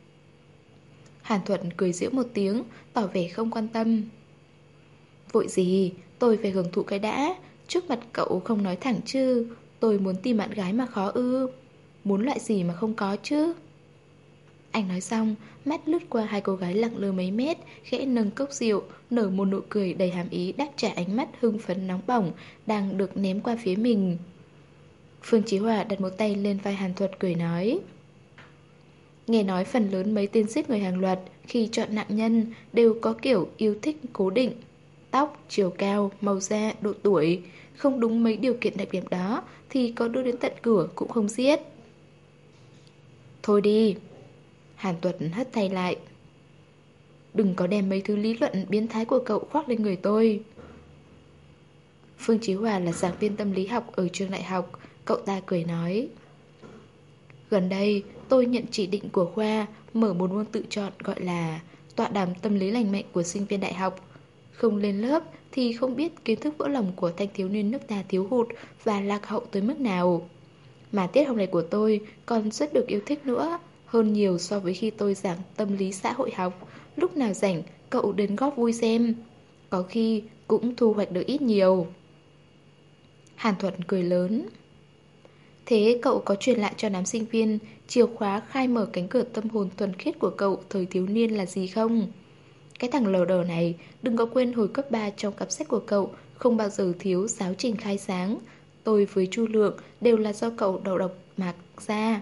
Hàn Thuật cười giễu một tiếng, tỏ vẻ không quan tâm. Vội gì, tôi phải hưởng thụ cái đã. Trước mặt cậu không nói thẳng chứ. Tôi muốn tìm bạn gái mà khó ư? Muốn loại gì mà không có chứ? Anh nói xong, mắt lướt qua hai cô gái lặng lơ mấy mét, khẽ nâng cốc rượu, nở một nụ cười đầy hàm ý đáp trả ánh mắt hưng phấn nóng bỏng đang được ném qua phía mình. Phương Chí Hòa đặt một tay lên vai Hàn Thuật cười nói: Nghe nói phần lớn mấy tên giết người hàng loạt khi chọn nạn nhân đều có kiểu yêu thích cố định. Tóc, chiều cao, màu da, độ tuổi. Không đúng mấy điều kiện đặc điểm đó thì có đưa đến tận cửa cũng không giết. Thôi đi. Hàn Tuật hất tay lại. Đừng có đem mấy thứ lý luận biến thái của cậu khoác lên người tôi. Phương Chí Hòa là giảng viên tâm lý học ở trường đại học. Cậu ta cười nói: Gần đây tôi nhận chỉ định của khoa mở một môn tự chọn gọi là tọa đàm tâm lý lành mạnh của sinh viên đại học. Không lên lớp thì không biết kiến thức vỡ lòng của thanh thiếu niên nước ta thiếu hụt và lạc hậu tới mức nào. Mà tiết học này của tôi còn rất được yêu thích nữa, hơn nhiều so với khi tôi giảng tâm lý xã hội học. Lúc nào rảnh, cậu đến góp vui xem. Có khi cũng thu hoạch được ít nhiều. Hàn Thuật cười lớn. Thế cậu có truyền lại cho đám sinh viên chìa khóa khai mở cánh cửa tâm hồn thuần khiết của cậu thời thiếu niên là gì không? Cái thằng lờ đờ này, đừng có quên hồi cấp 3 trong cặp sách của cậu không bao giờ thiếu giáo trình khai sáng. Tôi với Chu Lượng đều là do cậu đầu độc mà ra.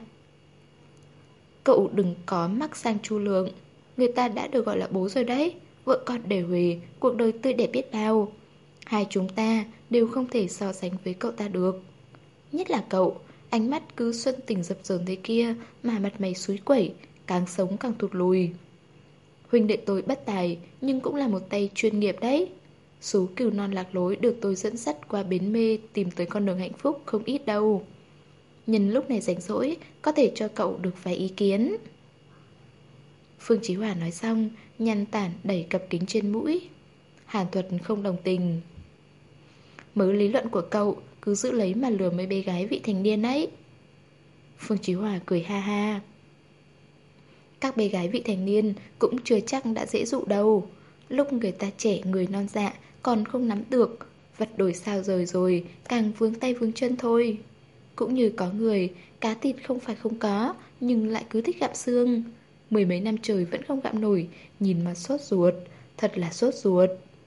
Cậu đừng có mắc sang Chu Lượng. Người ta đã được gọi là bố rồi đấy. Vợ con đều huề, cuộc đời tươi đẹp biết bao. Hai chúng ta đều không thể so sánh với cậu ta được. Nhất là cậu, ánh mắt cứ xuân tình dập dờn thế kia mà mặt mày xúi quẩy, càng sống càng thụt lùi. Huynh đệ tôi bất tài nhưng cũng là một tay chuyên nghiệp đấy. Số cừu non lạc lối được tôi dẫn dắt qua bến mê tìm tới con đường hạnh phúc không ít đâu. Nhân lúc này rảnh rỗi, có thể cho cậu được vài ý kiến. Phương Chí Hòa nói xong, nhăn tản đẩy cặp kính trên mũi. Hàn Thuật không đồng tình. Mớ lý luận của cậu cứ giữ lấy mà lừa mấy bé gái vị thành niên ấy. Phương Chí Hòa cười ha ha. Các bé gái vị thành niên cũng chưa chắc đã dễ dụ đâu. Lúc người ta trẻ người non dạ còn không nắm được, vật đổi sao rời rồi, càng vướng tay vướng chân thôi. Cũng như có người, cá thịt không phải không có, nhưng lại cứ thích gặm xương. Mười mấy năm trời vẫn không gặm nổi, nhìn mà sốt ruột, thật là sốt ruột.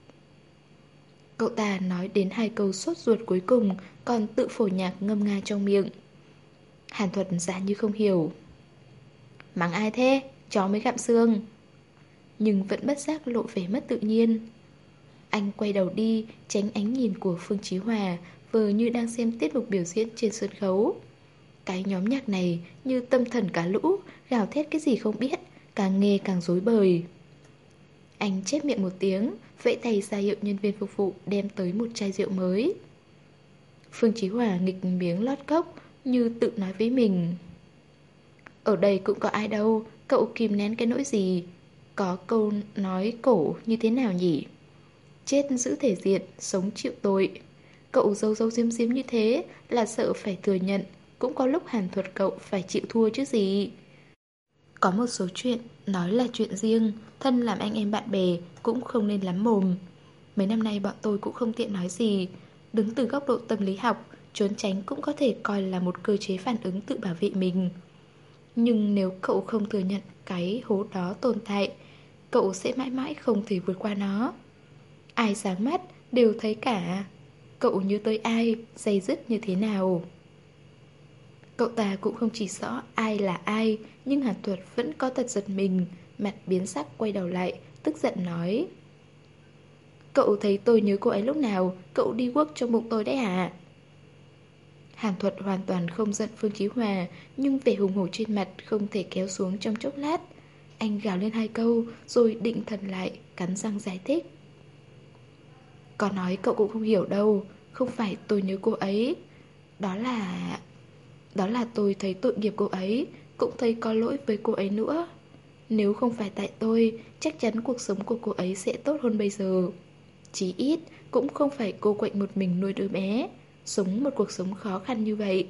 Cậu ta nói đến hai câu sốt ruột cuối cùng, còn tự phổ nhạc ngâm nga trong miệng. Hàn Thuật giả như không hiểu. Mắng ai thế? Chó mới gặm xương. Nhưng vẫn bất giác lộ vẻ mất tự nhiên. Anh quay đầu đi, tránh ánh nhìn của Phương Chí Hòa, vờ như đang xem tiết mục biểu diễn trên sân khấu. Cái nhóm nhạc này như tâm thần cả lũ, gào thét cái gì không biết, càng nghe càng rối bời. Anh chép miệng một tiếng, vẫy tay ra hiệu nhân viên phục vụ đem tới một chai rượu mới. Phương Chí Hòa nghịch miếng lót cốc, như tự nói với mình. Ở đây cũng có ai đâu, cậu kìm nén cái nỗi gì? Có câu nói cổ như thế nào nhỉ? Chết giữ thể diện, sống chịu tội. Cậu giấu giấu giếm giếm như thế là sợ phải thừa nhận. Cũng có lúc Hàn Thuật cậu phải chịu thua chứ gì. Có một số chuyện nói là chuyện riêng, thân làm anh em bạn bè cũng không nên lắm mồm. Mấy năm nay bọn tôi cũng không tiện nói gì. Đứng từ góc độ tâm lý học, trốn tránh cũng có thể coi là một cơ chế phản ứng tự bảo vệ mình. Nhưng nếu cậu không thừa nhận cái hố đó tồn tại, cậu sẽ mãi mãi không thể vượt qua nó. Ai sáng mắt đều thấy cả. Cậu như tới ai, day dứt như thế nào. Cậu ta cũng không chỉ rõ ai là ai, nhưng Hàn Thuật vẫn có tật giật mình, mặt biến sắc quay đầu lại, tức giận nói. Cậu thấy tôi nhớ cô ấy lúc nào, cậu đi guốc trong bụng tôi đấy hả? Hàn Thuật hoàn toàn không giận Phương Chí Hòa, nhưng vẻ hùng hổ trên mặt không thể kéo xuống trong chốc lát. Anh gào lên hai câu, rồi định thần lại, cắn răng giải thích. Có nói cậu cũng không hiểu đâu, không phải tôi nhớ cô ấy. Đó là tôi thấy tội nghiệp cô ấy, cũng thấy có lỗi với cô ấy nữa. Nếu không phải tại tôi, chắc chắn cuộc sống của cô ấy sẽ tốt hơn bây giờ. Chí ít cũng không phải cô quạnh một mình nuôi đứa bé, sống một cuộc sống khó khăn như vậy.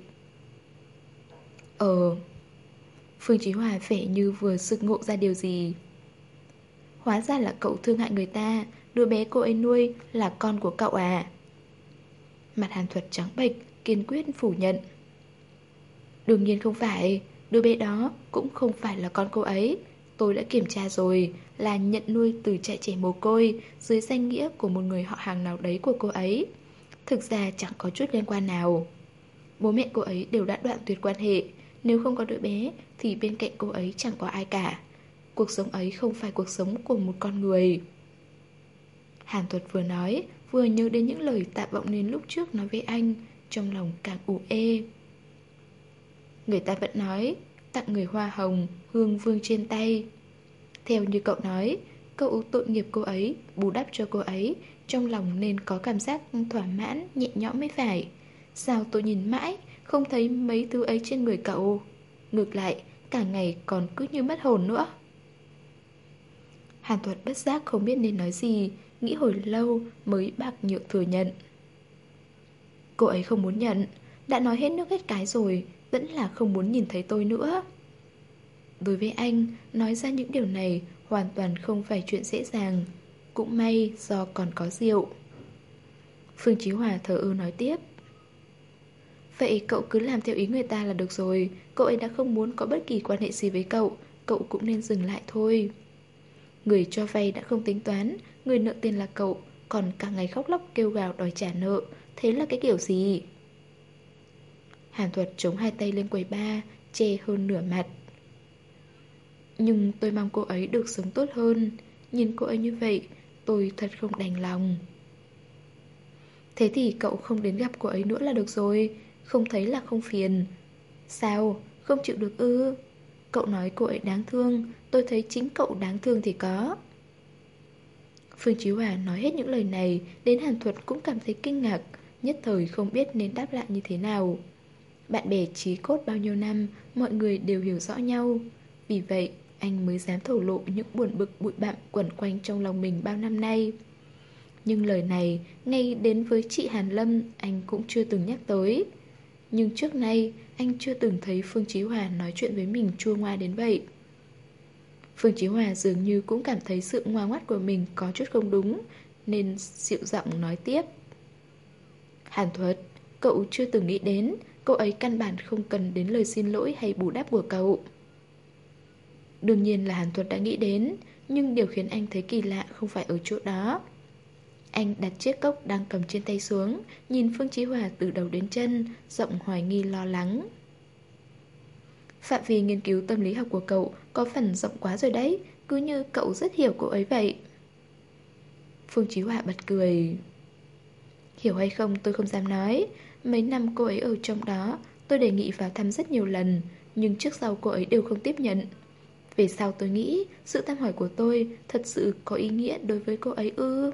Phương Chí Hòa vẻ như vừa sực ngộ ra điều gì. Hóa ra là cậu thương hại người ta, đứa bé cô ấy nuôi là con của cậu à? Mặt Hàn Thuật trắng bệch, kiên quyết phủ nhận. Đương nhiên không phải, đứa bé đó cũng không phải là con cô ấy. Tôi đã kiểm tra rồi, là nhận nuôi từ trại trẻ mồ côi dưới danh nghĩa của một người họ hàng nào đấy của cô ấy. Thực ra chẳng có chút liên quan nào. Bố mẹ cô ấy đều đã đoạn tuyệt quan hệ. Nếu không có đứa bé thì bên cạnh cô ấy chẳng có ai cả. Cuộc sống ấy không phải cuộc sống của một con người. Hàn Thuật vừa nói, vừa nhớ đến những lời Tạ Vọng Niên lúc trước nói với anh, trong lòng càng ủ ê. Người ta vẫn nói, tặng người hoa hồng, hương vương trên tay. Theo như cậu nói, cậu tội nghiệp cô ấy, bù đắp cho cô ấy, trong lòng nên có cảm giác thỏa mãn, nhẹ nhõm mới phải. Sao tôi nhìn mãi, không thấy mấy thứ ấy trên người cậu. Ngược lại, cả ngày còn cứ như mất hồn nữa. Hàn Thuật bất giác không biết nên nói gì, nghĩ hồi lâu mới bạc nhựa thừa nhận. Cô ấy không muốn nhận, đã nói hết nước hết cái rồi, vẫn là không muốn nhìn thấy tôi nữa. Đối với anh, nói ra những điều này hoàn toàn không phải chuyện dễ dàng. Cũng may do còn có rượu. Phương Chí Hòa thờ ơ nói tiếp. Vậy cậu cứ làm theo ý người ta là được rồi. Cậu ấy đã không muốn có bất kỳ quan hệ gì với cậu, cậu cũng nên dừng lại thôi. Người cho vay đã không tính toán, người nợ tiền là cậu, còn cả ngày khóc lóc kêu gào đòi trả nợ. Thế là cái kiểu gì? Hàn Thuật chống hai tay lên quầy bar, che hơn nửa mặt. Nhưng tôi mong cô ấy được sống tốt hơn. Nhìn cô ấy như vậy, tôi thật không đành lòng. Thế thì cậu không đến gặp cô ấy nữa là được rồi. Không thấy là không phiền. Sao? Không chịu được ư? Cậu nói cô ấy đáng thương, tôi thấy chính cậu đáng thương thì có. Phương Chí Hòa nói hết những lời này, đến Hàn Thuật cũng cảm thấy kinh ngạc, nhất thời không biết nên đáp lại như thế nào. Bạn bè chí cốt bao nhiêu năm, mọi người đều hiểu rõ nhau. Vì vậy, anh mới dám thổ lộ những buồn bực bụi bặm quẩn quanh trong lòng mình bao năm nay. Nhưng lời này, ngay đến với chị Hàn Lâm, anh cũng chưa từng nhắc tới. Nhưng trước nay, anh chưa từng thấy Phương Chí Hòa nói chuyện với mình chua ngoa đến vậy. Phương Chí Hòa dường như cũng cảm thấy sự ngoa ngoắt của mình có chút không đúng, nên dịu giọng nói tiếp. Hàn Thuật, cậu chưa từng nghĩ đến, cậu ấy căn bản không cần đến lời xin lỗi hay bù đắp của cậu. Đương nhiên là Hàn Thuật đã nghĩ đến, nhưng điều khiến anh thấy kỳ lạ không phải ở chỗ đó. Anh đặt chiếc cốc đang cầm trên tay xuống, nhìn Phương Chí Hòa từ đầu đến chân, giọng hoài nghi lo lắng. Phạm vi nghiên cứu tâm lý học của cậu có phần rộng quá rồi đấy, cứ như cậu rất hiểu cô ấy vậy. Phương Chí Hòa bật cười. Hiểu hay không tôi không dám nói. Mấy năm cô ấy ở trong đó, tôi đề nghị vào thăm rất nhiều lần, nhưng trước sau cô ấy đều không tiếp nhận. Về sau tôi nghĩ sự thăm hỏi của tôi thật sự có ý nghĩa đối với cô ấy ư?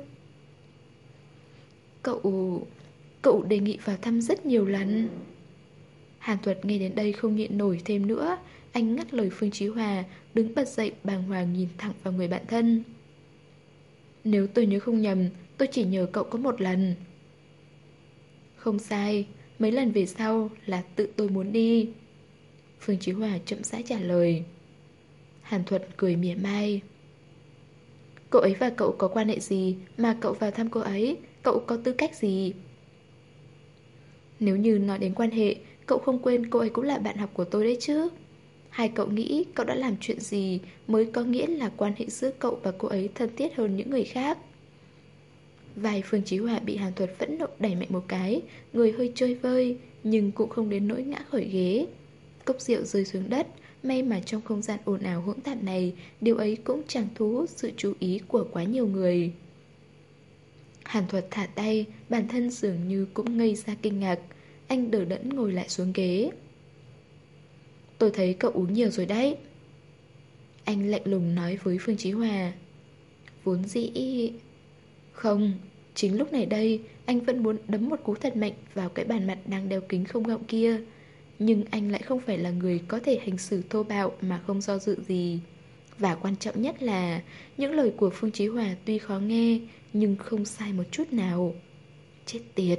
Cậu đề nghị vào thăm rất nhiều lần. Hàn Thuật nghe đến đây không nhịn nổi thêm nữa. Anh ngắt lời Phương Chí Hòa, đứng bật dậy bàng hoàng nhìn thẳng vào người bạn thân. Nếu tôi nhớ không nhầm, tôi chỉ nhờ cậu có một lần. Không sai, mấy lần về sau là tự tôi muốn đi. Phương Chí Hòa chậm rãi trả lời. Hàn Thuật cười mỉa mai. Cậu ấy và cậu có quan hệ gì mà cậu vào thăm cô ấy? Cậu có tư cách gì? Nếu như nói đến quan hệ, cậu không quên cô ấy cũng là bạn học của tôi đấy chứ. Hai cậu nghĩ cậu đã làm chuyện gì mới có nghĩa là quan hệ giữa cậu và cô ấy thân thiết hơn những người khác? Vai Phương Chí Hòa bị Hàn Thuật phẫn nộ đẩy mạnh một cái, người hơi trôi vơi, nhưng cũng không đến nỗi ngã khỏi ghế. Cốc rượu rơi xuống đất, may mà trong không gian ồn ào hỗn tạp này, điều ấy cũng chẳng thu hút sự chú ý của quá nhiều người. Hàn Thuật thả tay, bản thân dường như cũng ngây ra kinh ngạc. Anh đờ đẫn ngồi lại xuống ghế. Tôi thấy cậu uống nhiều rồi đấy. Anh lạnh lùng nói với Phương Chí Hòa. Vốn dĩ... Không, chính lúc này đây, anh vẫn muốn đấm một cú thật mạnh vào cái bàn mặt đang đeo kính không gọng kia. Nhưng anh lại không phải là người có thể hành xử thô bạo mà không do dự gì. Và quan trọng nhất là những lời của Phương Chí Hòa tuy khó nghe nhưng không sai một chút nào. Chết tiệt.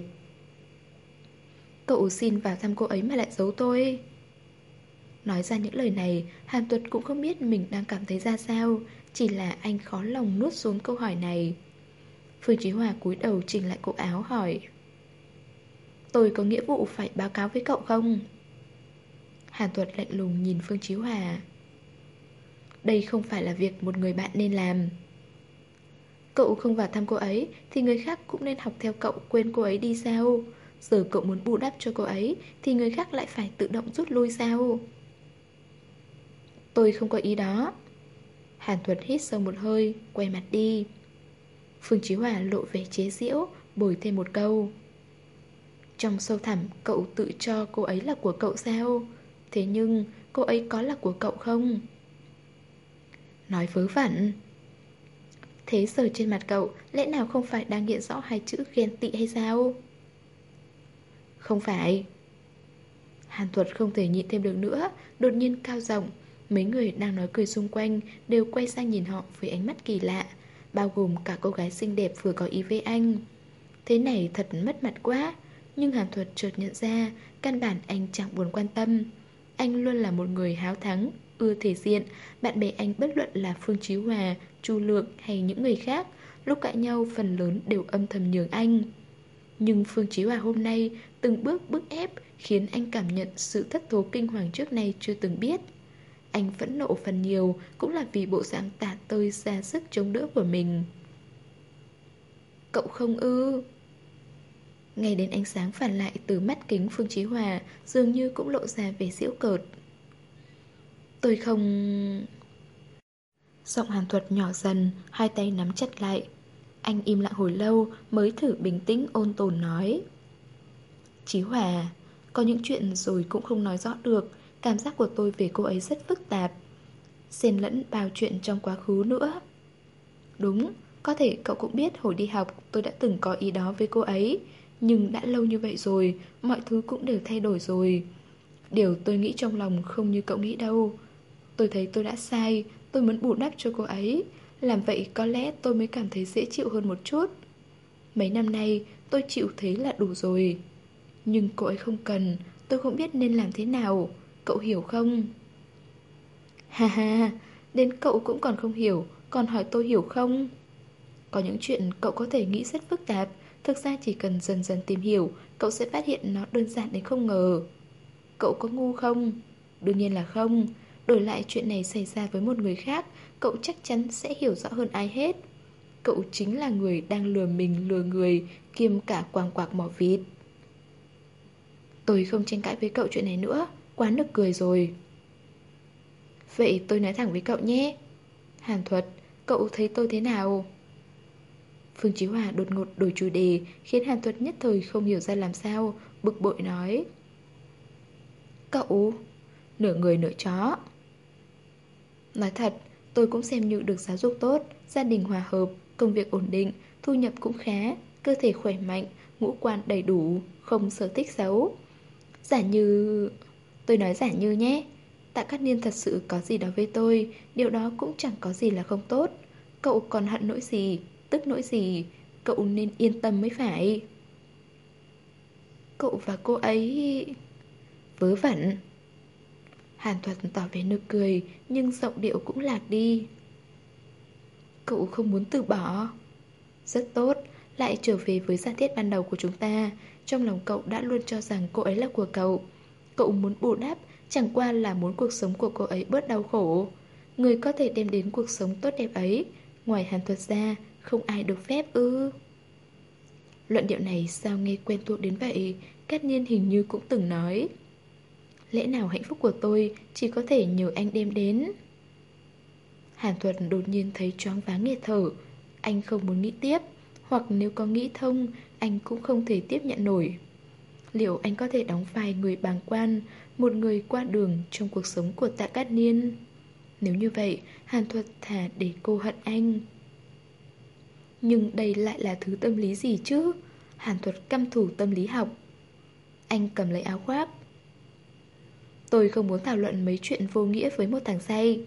Cậu xin vào thăm cô ấy mà lại giấu tôi. Nói ra những lời này, Hàn Tuật cũng không biết mình đang cảm thấy ra sao, chỉ là anh khó lòng nuốt xuống câu hỏi này. Phương Chí Hòa cúi đầu chỉnh lại cổ áo hỏi. Tôi có nghĩa vụ phải báo cáo với cậu không? Hàn Tuật lạnh lùng nhìn Phương Chí Hòa. Đây không phải là việc một người bạn nên làm. Cậu không vào thăm cô ấy thì người khác cũng nên học theo cậu quên cô ấy đi sao? Giờ cậu muốn bù đắp cho cô ấy thì người khác lại phải tự động rút lui sao? Tôi không có ý đó. Hàn Thuật hít sâu một hơi, quay mặt đi. Phương Chí Hòa lộ vẻ chế giễu, bồi thêm một câu. Trong sâu thẳm cậu tự cho cô ấy là của cậu sao? Thế nhưng cô ấy có là của cậu không? Nói vớ vẩn. Thế giờ trên mặt cậu lẽ nào không phải đang hiện rõ hai chữ ghen tị hay sao? Không phải. Hàn Thuật không thể nhịn thêm được nữa, đột nhiên cao giọng. Mấy người đang nói cười xung quanh đều quay sang nhìn họ với ánh mắt kỳ lạ, bao gồm cả cô gái xinh đẹp vừa có ý với anh. Thế này thật mất mặt quá. Nhưng Hàn Thuật chợt nhận ra, căn bản anh chẳng buồn quan tâm. Anh luôn là một người háo thắng, ưa thể diện. Bạn bè anh bất luận là Phương Chí Hòa, Chu Lượng hay những người khác, lúc cãi nhau phần lớn đều âm thầm nhường anh. Nhưng Phương Chí Hòa hôm nay từng bước bức ép khiến anh cảm nhận sự thất thố kinh hoàng trước nay chưa từng biết. Anh phẫn nộ phần nhiều cũng là vì bộ dạng tả tơi ra sức chống đỡ của mình. Cậu không ư? Ngay đến ánh sáng phản lại từ mắt kính Phương Chí Hòa dường như cũng lộ ra vẻ giễu cợt. Tôi không... Giọng Hàn Thuật nhỏ dần, hai tay nắm chặt lại. Anh im lặng hồi lâu mới thử bình tĩnh ôn tồn nói. Chí Hòa, có những chuyện rồi cũng không nói rõ được. Cảm giác của tôi về cô ấy rất phức tạp, xen lẫn bao chuyện trong quá khứ nữa. Đúng, có thể cậu cũng biết hồi đi học tôi đã từng có ý đó với cô ấy. Nhưng đã lâu như vậy rồi, mọi thứ cũng đều thay đổi rồi. Điều tôi nghĩ trong lòng không như cậu nghĩ đâu. Tôi thấy tôi đã sai, tôi muốn bù đắp cho cô ấy. Làm vậy có lẽ tôi mới cảm thấy dễ chịu hơn một chút. Mấy năm nay tôi chịu thế là đủ rồi. Nhưng cô ấy không cần, tôi không biết nên làm thế nào. Cậu hiểu không? Ha ha, đến cậu cũng còn không hiểu, còn hỏi tôi hiểu không? Có những chuyện cậu có thể nghĩ rất phức tạp, thực ra chỉ cần dần dần tìm hiểu, cậu sẽ phát hiện nó đơn giản đến không ngờ. Cậu có ngu không? Đương nhiên là không. Đổi lại chuyện này xảy ra với một người khác, cậu chắc chắn sẽ hiểu rõ hơn ai hết. Cậu chính là người đang lừa mình lừa người, kiêm cả quàng quạc mỏ vịt. Tôi không tranh cãi với cậu chuyện này nữa, quá nực cười rồi. Vậy tôi nói thẳng với cậu nhé. Hàn Thuật, cậu thấy tôi thế nào? Phương Chí Hòa đột ngột đổi chủ đề, khiến Hàn Thuật nhất thời không hiểu ra làm sao, bực bội nói. Cậu, nửa người nửa chó. Nói thật, tôi cũng xem như được giáo dục tốt, gia đình hòa hợp, công việc ổn định, thu nhập cũng khá, cơ thể khỏe mạnh, ngũ quan đầy đủ, không sở thích xấu. Giả như... Tôi nói giả như nhé. Tạ Cát Niên thật sự có gì đó với tôi, điều đó cũng chẳng có gì là không tốt. Cậu còn hận nỗi gì, tức nỗi gì, cậu nên yên tâm mới phải. Cậu và cô ấy... Vớ vẩn. Hàn Thuật tỏ vẻ nực cười, nhưng giọng điệu cũng lạc đi. Cậu không muốn từ bỏ. Rất tốt, lại trở về với giả thiết ban đầu của chúng ta. Trong lòng cậu đã luôn cho rằng cô ấy là của cậu. Cậu muốn bù đắp, chẳng qua là muốn cuộc sống của cô ấy bớt đau khổ. Người có thể đem đến cuộc sống tốt đẹp ấy, ngoài Hàn Thuật ra, không ai được phép ư? Luận điệu này sao nghe quen thuộc đến vậy? Cát Niên hình như cũng từng nói. Lẽ nào hạnh phúc của tôi chỉ có thể nhờ anh đem đến? Hàn Thuật đột nhiên thấy choáng váng nghẹt thở. Anh không muốn nghĩ tiếp, hoặc nếu có nghĩ thông, anh cũng không thể tiếp nhận nổi. Liệu anh có thể đóng vai người bàng quan, một người qua đường trong cuộc sống của Tạ Cát Niên? Nếu như vậy, Hàn Thuật thà để cô hận anh. Nhưng đây lại là thứ tâm lý gì chứ? Hàn Thuật căm thù tâm lý học. Anh cầm lấy áo khoác. Tôi không muốn thảo luận mấy chuyện vô nghĩa với một thằng say.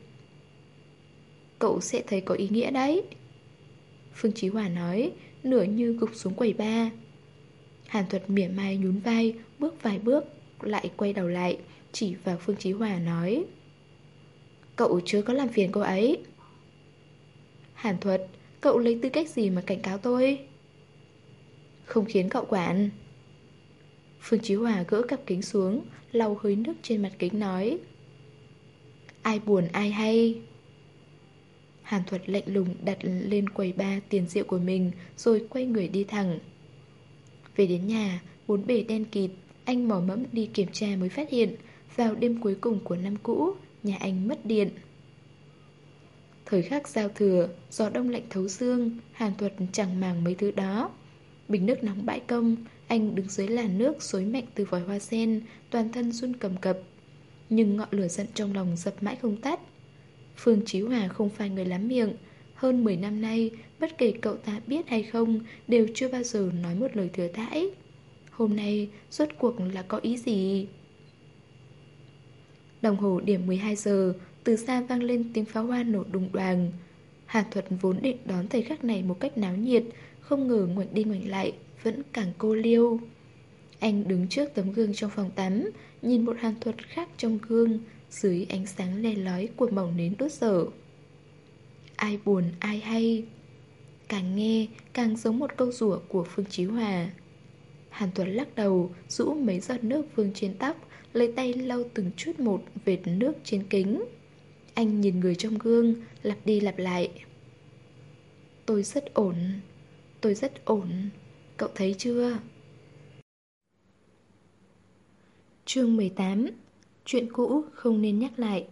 Cậu sẽ thấy có ý nghĩa đấy. Phương Chí Hòa nói, nửa như gục xuống quầy bar. Hàn Thuật mỉa mai nhún vai, bước vài bước, lại quay đầu lại, chỉ vào Phương Chí Hòa nói. Cậu chưa có làm phiền cô ấy. Hàn Thuật, cậu lấy tư cách gì mà cảnh cáo tôi? Không khiến cậu quản. Phương Chí Hòa gỡ cặp kính xuống, lau hơi nước trên mặt kính nói. Ai buồn ai hay. Hàn Thuật lạnh lùng đặt lên quầy bar tiền rượu của mình, rồi quay người đi thẳng. Về đến nhà, bốn bề đen kịt, anh mò mẫm đi kiểm tra mới phát hiện, vào đêm cuối cùng của năm cũ, nhà anh mất điện. Thời khắc giao thừa, gió đông lạnh thấu xương, Hàn Thuật chẳng màng mấy thứ đó. Bình nước nóng bãi công, anh đứng dưới làn nước xối mạnh từ vòi hoa sen, toàn thân run cầm cập. Nhưng ngọn lửa giận trong lòng dập mãi không tắt. Phương Chí Hòa không phải người lắm miệng. Hơn 10 năm nay, bất kể cậu ta biết hay không, đều chưa bao giờ nói một lời thừa thãi. Hôm nay, rốt cuộc là có ý gì? Đồng hồ điểm 12 giờ, từ xa vang lên tiếng pháo hoa nổ đùng đoàng. Hàn Thuật vốn định đón thời khắc này một cách náo nhiệt, không ngờ ngoảnh đi ngoảnh lại, vẫn càng cô liêu. Anh đứng trước tấm gương trong phòng tắm, nhìn một Hàn Thuật khác trong gương, dưới ánh sáng le lói của màu nến đốt dở. Ai buồn ai hay. Càng nghe càng giống một câu rủa của Phương Chí Hòa. Hàn Thuật lắc đầu, rũ mấy giọt nước vương trên tóc, lấy tay lau từng chút một vệt nước trên kính. Anh nhìn người trong gương, lặp đi lặp lại. Tôi rất ổn, tôi rất ổn, cậu thấy chưa? Chương 18. Chuyện cũ không nên nhắc lại.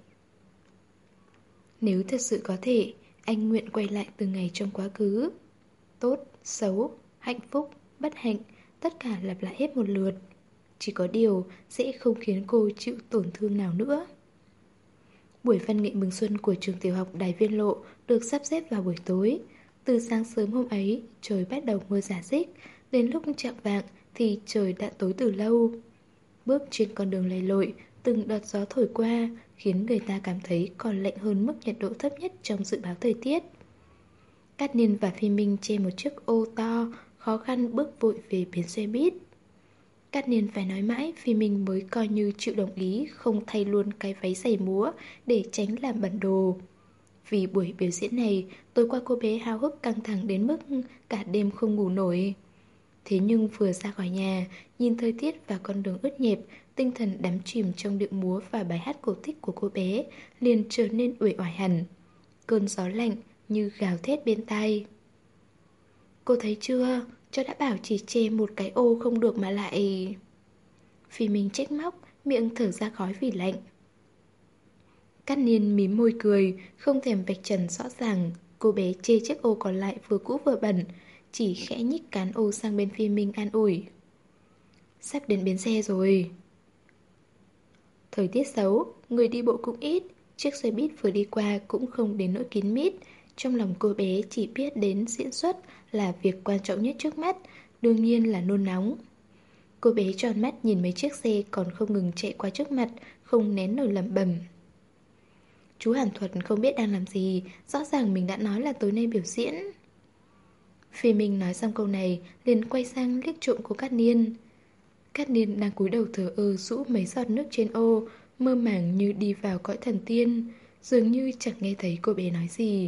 Nếu thật sự có thể, anh nguyện quay lại từng ngày trong quá khứ. Tốt, xấu, hạnh phúc, bất hạnh, tất cả lặp lại hết một lượt. Chỉ có điều sẽ không khiến cô chịu tổn thương nào nữa. Buổi văn nghệ mừng xuân của trường tiểu học Đài Viên Lộ được sắp xếp vào buổi tối. Từ sáng sớm hôm ấy, trời bắt đầu mưa rả rích, đến lúc chạng vạng thì trời đã tối từ lâu. Bước trên con đường lầy lội, từng đợt gió thổi qua, khiến người ta cảm thấy còn lạnh hơn mức nhiệt độ thấp nhất trong dự báo thời tiết. Cát Niên và Phi Minh trên một chiếc ô to, khó khăn bước vội về bến xe buýt. Cát Niên phải nói mãi, Phi Minh mới coi như chịu đồng ý không thay luôn cái váy giày múa để tránh làm bẩn đồ. Vì buổi biểu diễn này, tối qua cô bé háo hức căng thẳng đến mức cả đêm không ngủ nổi. Thế nhưng vừa ra khỏi nhà, nhìn thời tiết và con đường ướt nhẹp, tinh thần đắm chìm trong điệu múa và bài hát cổ tích của cô bé liền trở nên uể oải hẳn. Cơn gió lạnh như gào thét bên tai. Cô thấy chưa, cháu đã bảo chỉ chê một cái ô không được mà lại... Phi Minh trách móc, miệng thở ra khói vì lạnh. Cát Niên mím môi cười, không thèm vạch trần rõ ràng. Cô bé chê chiếc ô còn lại vừa cũ vừa bẩn, chỉ khẽ nhích cán ô sang bên Phi Minh an ủi. Sắp đến bến xe rồi. Thời tiết xấu, người đi bộ cũng ít. Chiếc xe buýt vừa đi qua cũng không đến nỗi kín mít. Trong lòng cô bé chỉ biết đến diễn xuất là việc quan trọng nhất trước mắt, đương nhiên là nôn nóng. Cô bé tròn mắt nhìn mấy chiếc xe còn không ngừng chạy qua trước mặt, không nén nổi lẩm bẩm. Chú Hàn Thuật không biết đang làm gì, rõ ràng mình đã nói là tối nay biểu diễn. Phi Minh nói xong câu này, liền quay sang liếc trộm cô Cát Niên. Cát Niên đang cúi đầu thờ ơ rũ mấy giọt nước trên ô, mơ màng như đi vào cõi thần tiên, dường như chẳng nghe thấy cô bé nói gì.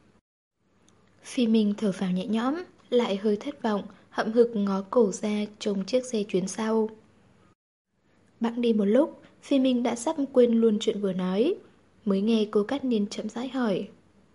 Phi Minh thở phào nhẹ nhõm, lại hơi thất vọng, hậm hực ngó cổ ra trông chiếc xe chuyến sau. Bẵng đi một lúc, Phi Minh đã sắp quên luôn chuyện vừa nói. Mới nghe cô Cát Niên chậm rãi hỏi.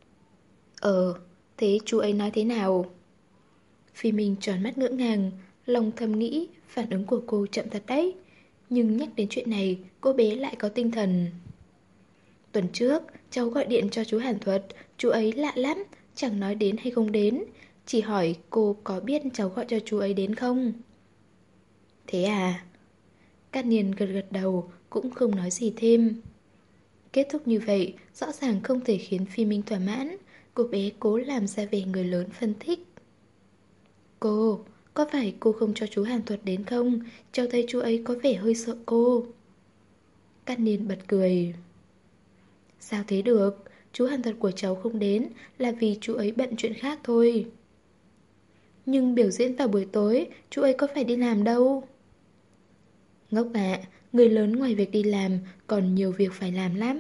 Thế chú ấy nói thế nào? Phi Minh tròn mắt ngỡ ngàng, lòng thầm nghĩ phản ứng của cô chậm thật đấy. Nhưng nhắc đến chuyện này, cô bé lại có tinh thần. Tuần trước, cháu gọi điện cho chú Hàn Thuật, chú ấy lạ lắm, chẳng nói đến hay không đến. Chỉ hỏi cô có biết cháu gọi cho chú ấy đến không? Thế à? Cát Niên gật gật đầu, cũng không nói gì thêm. Kết thúc như vậy, rõ ràng không thể khiến Phi Minh thỏa mãn. Cô bé cố làm ra vẻ người lớn phân tích. Cô, có phải cô không cho chú Hàn Thuật đến không? Cháu thấy chú ấy có vẻ hơi sợ cô. Cát Niên bật cười. Sao thế được? Chú Hàn Thuật của cháu không đến là vì chú ấy bận chuyện khác thôi. Nhưng biểu diễn vào buổi tối, chú ấy có phải đi làm đâu. Ngốc ạ, người lớn ngoài việc đi làm còn nhiều việc phải làm lắm.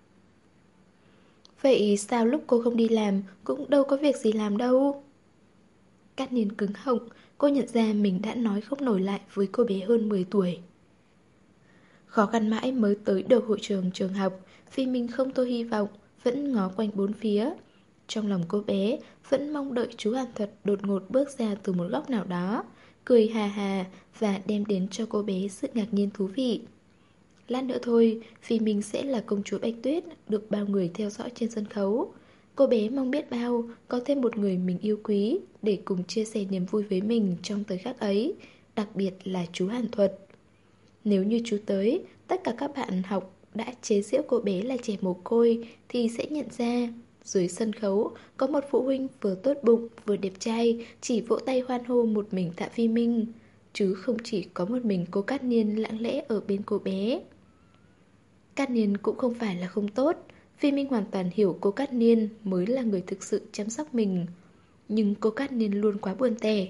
Vậy sao lúc cô không đi làm cũng đâu có việc gì làm đâu? Cát Niên cứng họng, cô nhận ra mình đã nói không nổi lại với cô bé hơn 10 tuổi. Khó khăn mãi mới tới đầu hội trường trường học, Phi Minh không tô hy vọng, vẫn ngó quanh bốn phía. Trong lòng cô bé vẫn mong đợi chú Hàn Thuật đột ngột bước ra từ một góc nào đó, cười hà hà và đem đến cho cô bé sự ngạc nhiên thú vị. Lát nữa thôi, Phi Minh sẽ là công chúa Bạch Tuyết, được bao người theo dõi trên sân khấu. Cô bé mong biết bao có thêm một người mình yêu quý để cùng chia sẻ niềm vui với mình trong thời khắc ấy, đặc biệt là chú Hàn Thuật. Nếu như chú tới, tất cả các bạn học đã chế giễu cô bé là trẻ mồ côi thì sẽ nhận ra dưới sân khấu có một phụ huynh vừa tốt bụng vừa đẹp trai chỉ vỗ tay hoan hô một mình Tạ Phi Minh, chứ không chỉ có một mình cô Cát Niên lặng lẽ ở bên cô bé. Cát Niên cũng không phải là không tốt, Phi Minh hoàn toàn hiểu cô Cát Niên mới là người thực sự chăm sóc mình. Nhưng cô Cát Niên luôn quá buồn tẻ,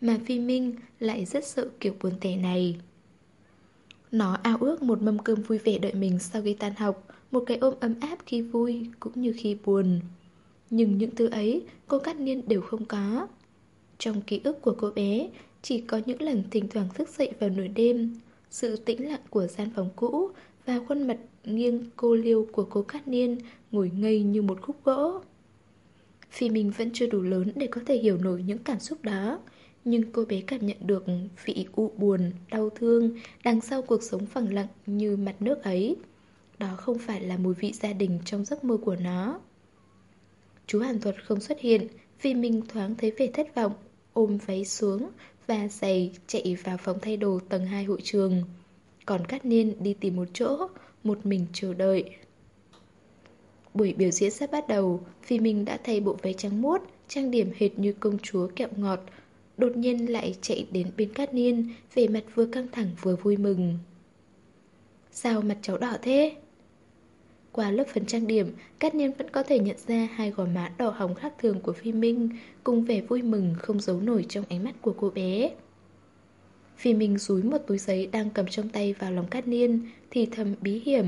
mà Phi Minh lại rất sợ kiểu buồn tẻ này. Nó ao ước một mâm cơm vui vẻ đợi mình sau khi tan học, một cái ôm ấm áp khi vui cũng như khi buồn. Nhưng những thứ ấy cô Cát Niên đều không có. Trong ký ức của cô bé, chỉ có những lần thỉnh thoảng thức dậy vào nửa đêm, sự tĩnh lặng của gian phòng cũ và khuôn mặt nghiêng cô liêu của cô Cát Niên ngồi ngây như một khúc gỗ. Phi Minh vẫn chưa đủ lớn để có thể hiểu nổi những cảm xúc đó, nhưng cô bé cảm nhận được vị u buồn, đau thương đằng sau cuộc sống phẳng lặng như mặt nước ấy. Đó không phải là mùi vị gia đình trong giấc mơ của nó. Chú Hàn Thuật không xuất hiện, Phi Minh thoáng thấy vẻ thất vọng, ôm váy xuống và giày chạy vào phòng thay đồ tầng 2 hội trường. Còn Cát Niên đi tìm một chỗ, một mình chờ đợi. Buổi biểu diễn sắp bắt đầu, Phi Minh đã thay bộ váy trắng muốt, trang điểm hệt như công chúa kẹo ngọt. Đột nhiên lại chạy đến bên Cát Niên, vẻ mặt vừa căng thẳng vừa vui mừng. Sao mặt cháu đỏ thế? Qua lớp phấn trang điểm, Cát Niên vẫn có thể nhận ra hai gò má đỏ hồng khác thường của Phi Minh, cùng vẻ vui mừng không giấu nổi trong ánh mắt của cô bé. Phi Minh dúi một túi giấy đang cầm trong tay vào lòng Cát Niên, thì thầm bí hiểm.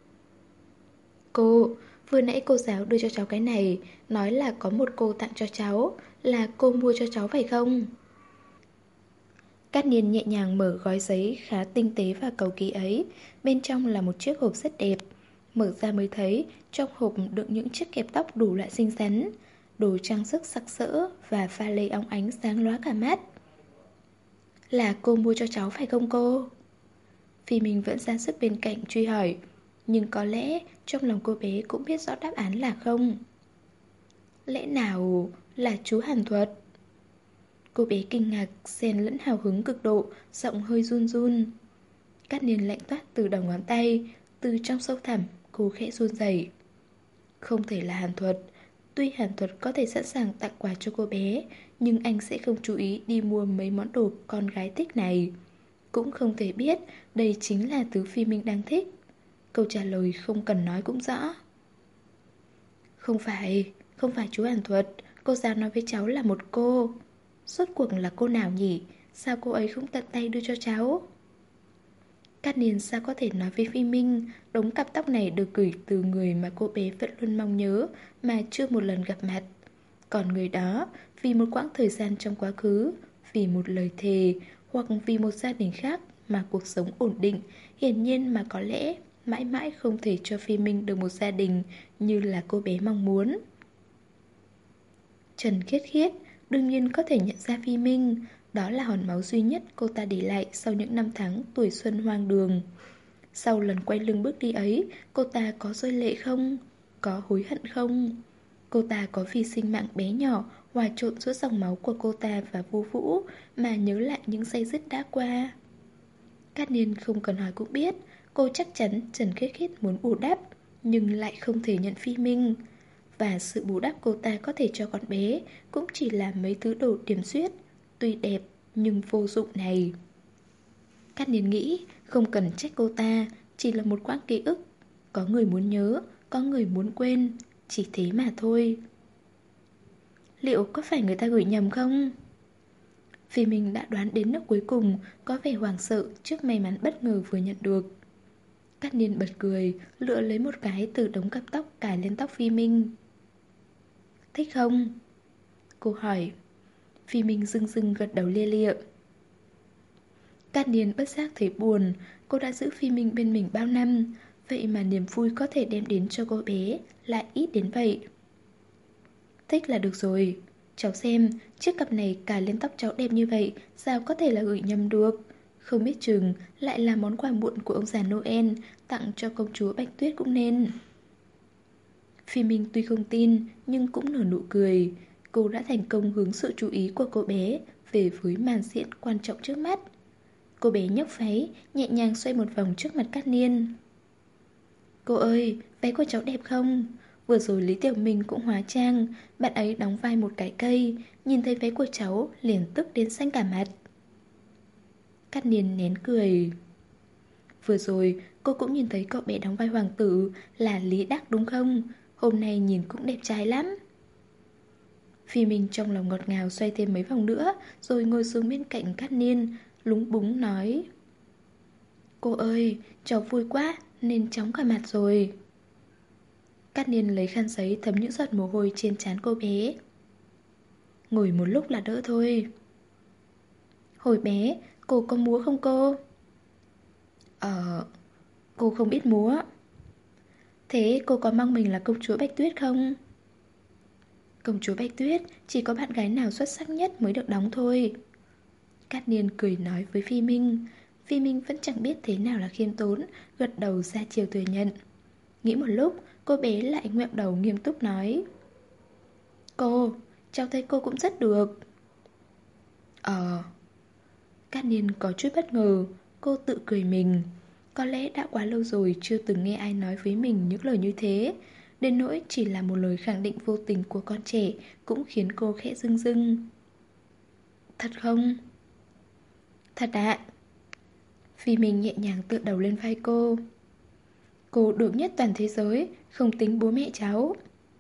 Cô, vừa nãy cô giáo đưa cho cháu cái này, nói là có một cô tặng cho cháu, là cô mua cho cháu phải không? Cát Niên nhẹ nhàng mở gói giấy khá tinh tế và cầu kỳ ấy, bên trong là một chiếc hộp rất đẹp. Mở ra mới thấy trong hộp đựng những chiếc kẹp tóc đủ loại xinh xắn, đồ trang sức sặc sỡ và pha lê óng ánh sáng lóa cả mắt. Là cô mua cho cháu phải không cô? Phi Minh vẫn ra sức bên cạnh truy hỏi, nhưng có lẽ trong lòng cô bé cũng biết rõ đáp án là không. Lẽ nào là chú Hàn Thuật? Cô bé kinh ngạc, xen lẫn hào hứng cực độ, giọng hơi run run. Cát Niên lạnh toát từ đầu ngón tay, từ trong sâu thẳm, cô khẽ run rẩy. Không thể là Hàn Thuật. Tuy Hàn Thuật có thể sẵn sàng tặng quà cho cô bé, nhưng anh sẽ không chú ý đi mua mấy món đồ con gái thích này. Cũng không thể biết đây chính là thứ Phi Minh đang thích. Câu trả lời không cần nói cũng rõ. Không phải chú Hàn Thuật. Cô giáo nói với cháu là một cô. Rốt cuộc là cô nào nhỉ? Sao cô ấy không tận tay đưa cho cháu? Cát Niên sao có thể nói với Phi Minh đống cặp tóc này được gửi từ người mà cô bé vẫn luôn mong nhớ mà chưa một lần gặp mặt. Còn người đó vì một quãng thời gian trong quá khứ, vì một lời thề hoặc vì một gia đình khác mà cuộc sống ổn định, hiển nhiên mà có lẽ mãi mãi không thể cho Phi Minh được một gia đình như là cô bé mong muốn. Trần Khiết Khiết đương nhiên có thể nhận ra Phi Minh. Đó là hòn máu duy nhất cô ta để lại sau những năm tháng tuổi xuân hoang đường. Sau lần quay lưng bước đi ấy, cô ta có rơi lệ không? Có hối hận không? Cô ta có vì sinh mạng bé nhỏ hòa trộn giữa dòng máu của cô ta và Vô Vũ mà nhớ lại những giây dứt đã qua? Cát Niên không cần hỏi cũng biết, cô chắc chắn Trần Khiết Khiết muốn bù đắp, nhưng lại không thể nhận Phi Minh. Và sự bù đắp cô ta có thể cho con bé cũng chỉ là mấy thứ đồ điểm xuyết, tuy đẹp nhưng vô dụng này. Cát Niên nghĩ không cần trách cô ta, chỉ là một quãng ký ức. Có người muốn nhớ, có người muốn quên, chỉ thế mà thôi. Liệu có phải người ta gửi nhầm không? Vì mình đã đoán đến nước cuối cùng, có vẻ hoảng sợ trước may mắn bất ngờ vừa nhận được. Cát Niên bật cười, lựa lấy một cái từ đống cặp tóc cài lên tóc Phi Minh. Thích không? Cô hỏi. Phi Minh rưng rưng gật đầu lia lịa. Cát Niên bất giác thấy buồn. Cô đã giữ Phi Minh bên mình bao năm, vậy mà niềm vui có thể đem đến cho cô bé lại ít đến vậy. Thích là được rồi. Cháu xem, chiếc cặp này cài lên tóc cháu đẹp như vậy, sao có thể là gửi nhầm được? Không biết chừng lại là món quà muộn của ông già Noel tặng cho công chúa Bạch Tuyết cũng nên. Phi Minh tuy không tin nhưng cũng nở nụ cười. Cô đã thành công hướng sự chú ý của cô bé về với màn diễn quan trọng trước mắt. Cô bé nhấc váy, nhẹ nhàng xoay một vòng trước mặt Cát Niên. Cô ơi, váy của cháu đẹp không? Vừa rồi Lý Tiểu Minh cũng hóa trang, bạn ấy đóng vai một cái cây, nhìn thấy váy của cháu liền tức đến xanh cả mặt. Cát Niên nén cười. Vừa rồi cô cũng nhìn thấy cậu bé đóng vai hoàng tử là Lý Đắc đúng không? Hôm nay nhìn cũng đẹp trai lắm. Phi Minh trong lòng ngọt ngào xoay thêm mấy vòng nữa, rồi ngồi xuống bên cạnh Cát Niên, lúng búng nói: Cô ơi, cháu vui quá nên chóng cả mặt rồi. Cát Niên lấy khăn giấy thấm những giọt mồ hôi trên trán cô bé. Ngồi một lúc là đỡ thôi. Hồi bé, cô có múa không cô? Cô không biết múa. Thế cô có mong mình là công chúa Bạch Tuyết không? Công chúa Bạch Tuyết chỉ có bạn gái nào xuất sắc nhất mới được đóng thôi. Cát Niên cười nói với Phi Minh. Phi Minh vẫn chẳng biết thế nào là khiêm tốn, gật đầu ra chiều thừa nhận. Nghĩ một lúc, cô bé lại ngoẹo đầu nghiêm túc nói: Cô, cháu thấy cô cũng rất được. Cát Niên có chút bất ngờ. Cô tự cười mình. Có lẽ đã quá lâu rồi chưa từng nghe ai nói với mình những lời như thế. Đến nỗi chỉ là một lời khẳng định vô tình của con trẻ cũng khiến cô khẽ rưng rưng. Thật không? Thật ạ. Phi Minh nhẹ nhàng tựa đầu lên vai cô. Cô được nhất toàn thế giới, không tính bố mẹ cháu.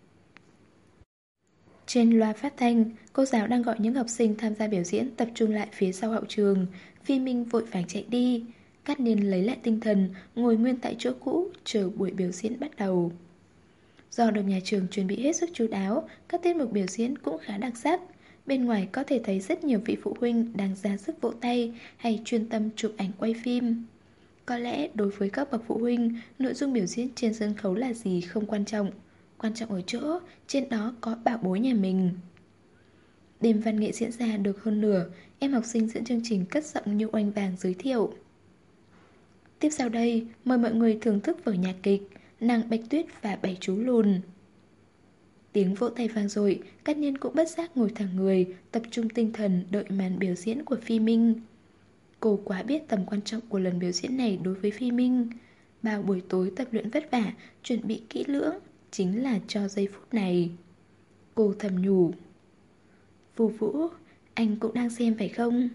Trên loa phát thanh, cô giáo đang gọi những học sinh tham gia biểu diễn tập trung lại phía sau hậu trường. Phi Minh vội vàng chạy đi. Cát Niên lấy lại tinh thần, ngồi nguyên tại chỗ cũ, chờ buổi biểu diễn bắt đầu. Do được nhà trường chuẩn bị hết sức chu đáo, các tiết mục biểu diễn cũng khá đặc sắc. Bên ngoài có thể thấy rất nhiều vị phụ huynh đang ra sức vỗ tay hay chuyên tâm chụp ảnh quay phim. Có lẽ đối với các bậc phụ huynh, nội dung biểu diễn trên sân khấu là gì không quan trọng. Quan trọng ở chỗ, trên đó có bảo bối nhà mình. Đêm văn nghệ diễn ra được hơn nửa, em học sinh dẫn chương trình cất giọng như oanh vàng giới thiệu. Tiếp sau đây, mời mọi người thưởng thức vở nhạc kịch Nàng Bạch Tuyết và Bảy Chú Lùn. Tiếng vỗ tay vang dội, Cát Niên cũng bất giác ngồi thẳng người, tập trung tinh thần đợi màn biểu diễn của Phi Minh. Cô quá biết tầm quan trọng của lần biểu diễn này đối với Phi Minh. Bao buổi tối tập luyện vất vả, chuẩn bị kỹ lưỡng, chính là cho giây phút này. Cô thầm nhủ. Vũ Vũ, anh cũng đang xem phải không?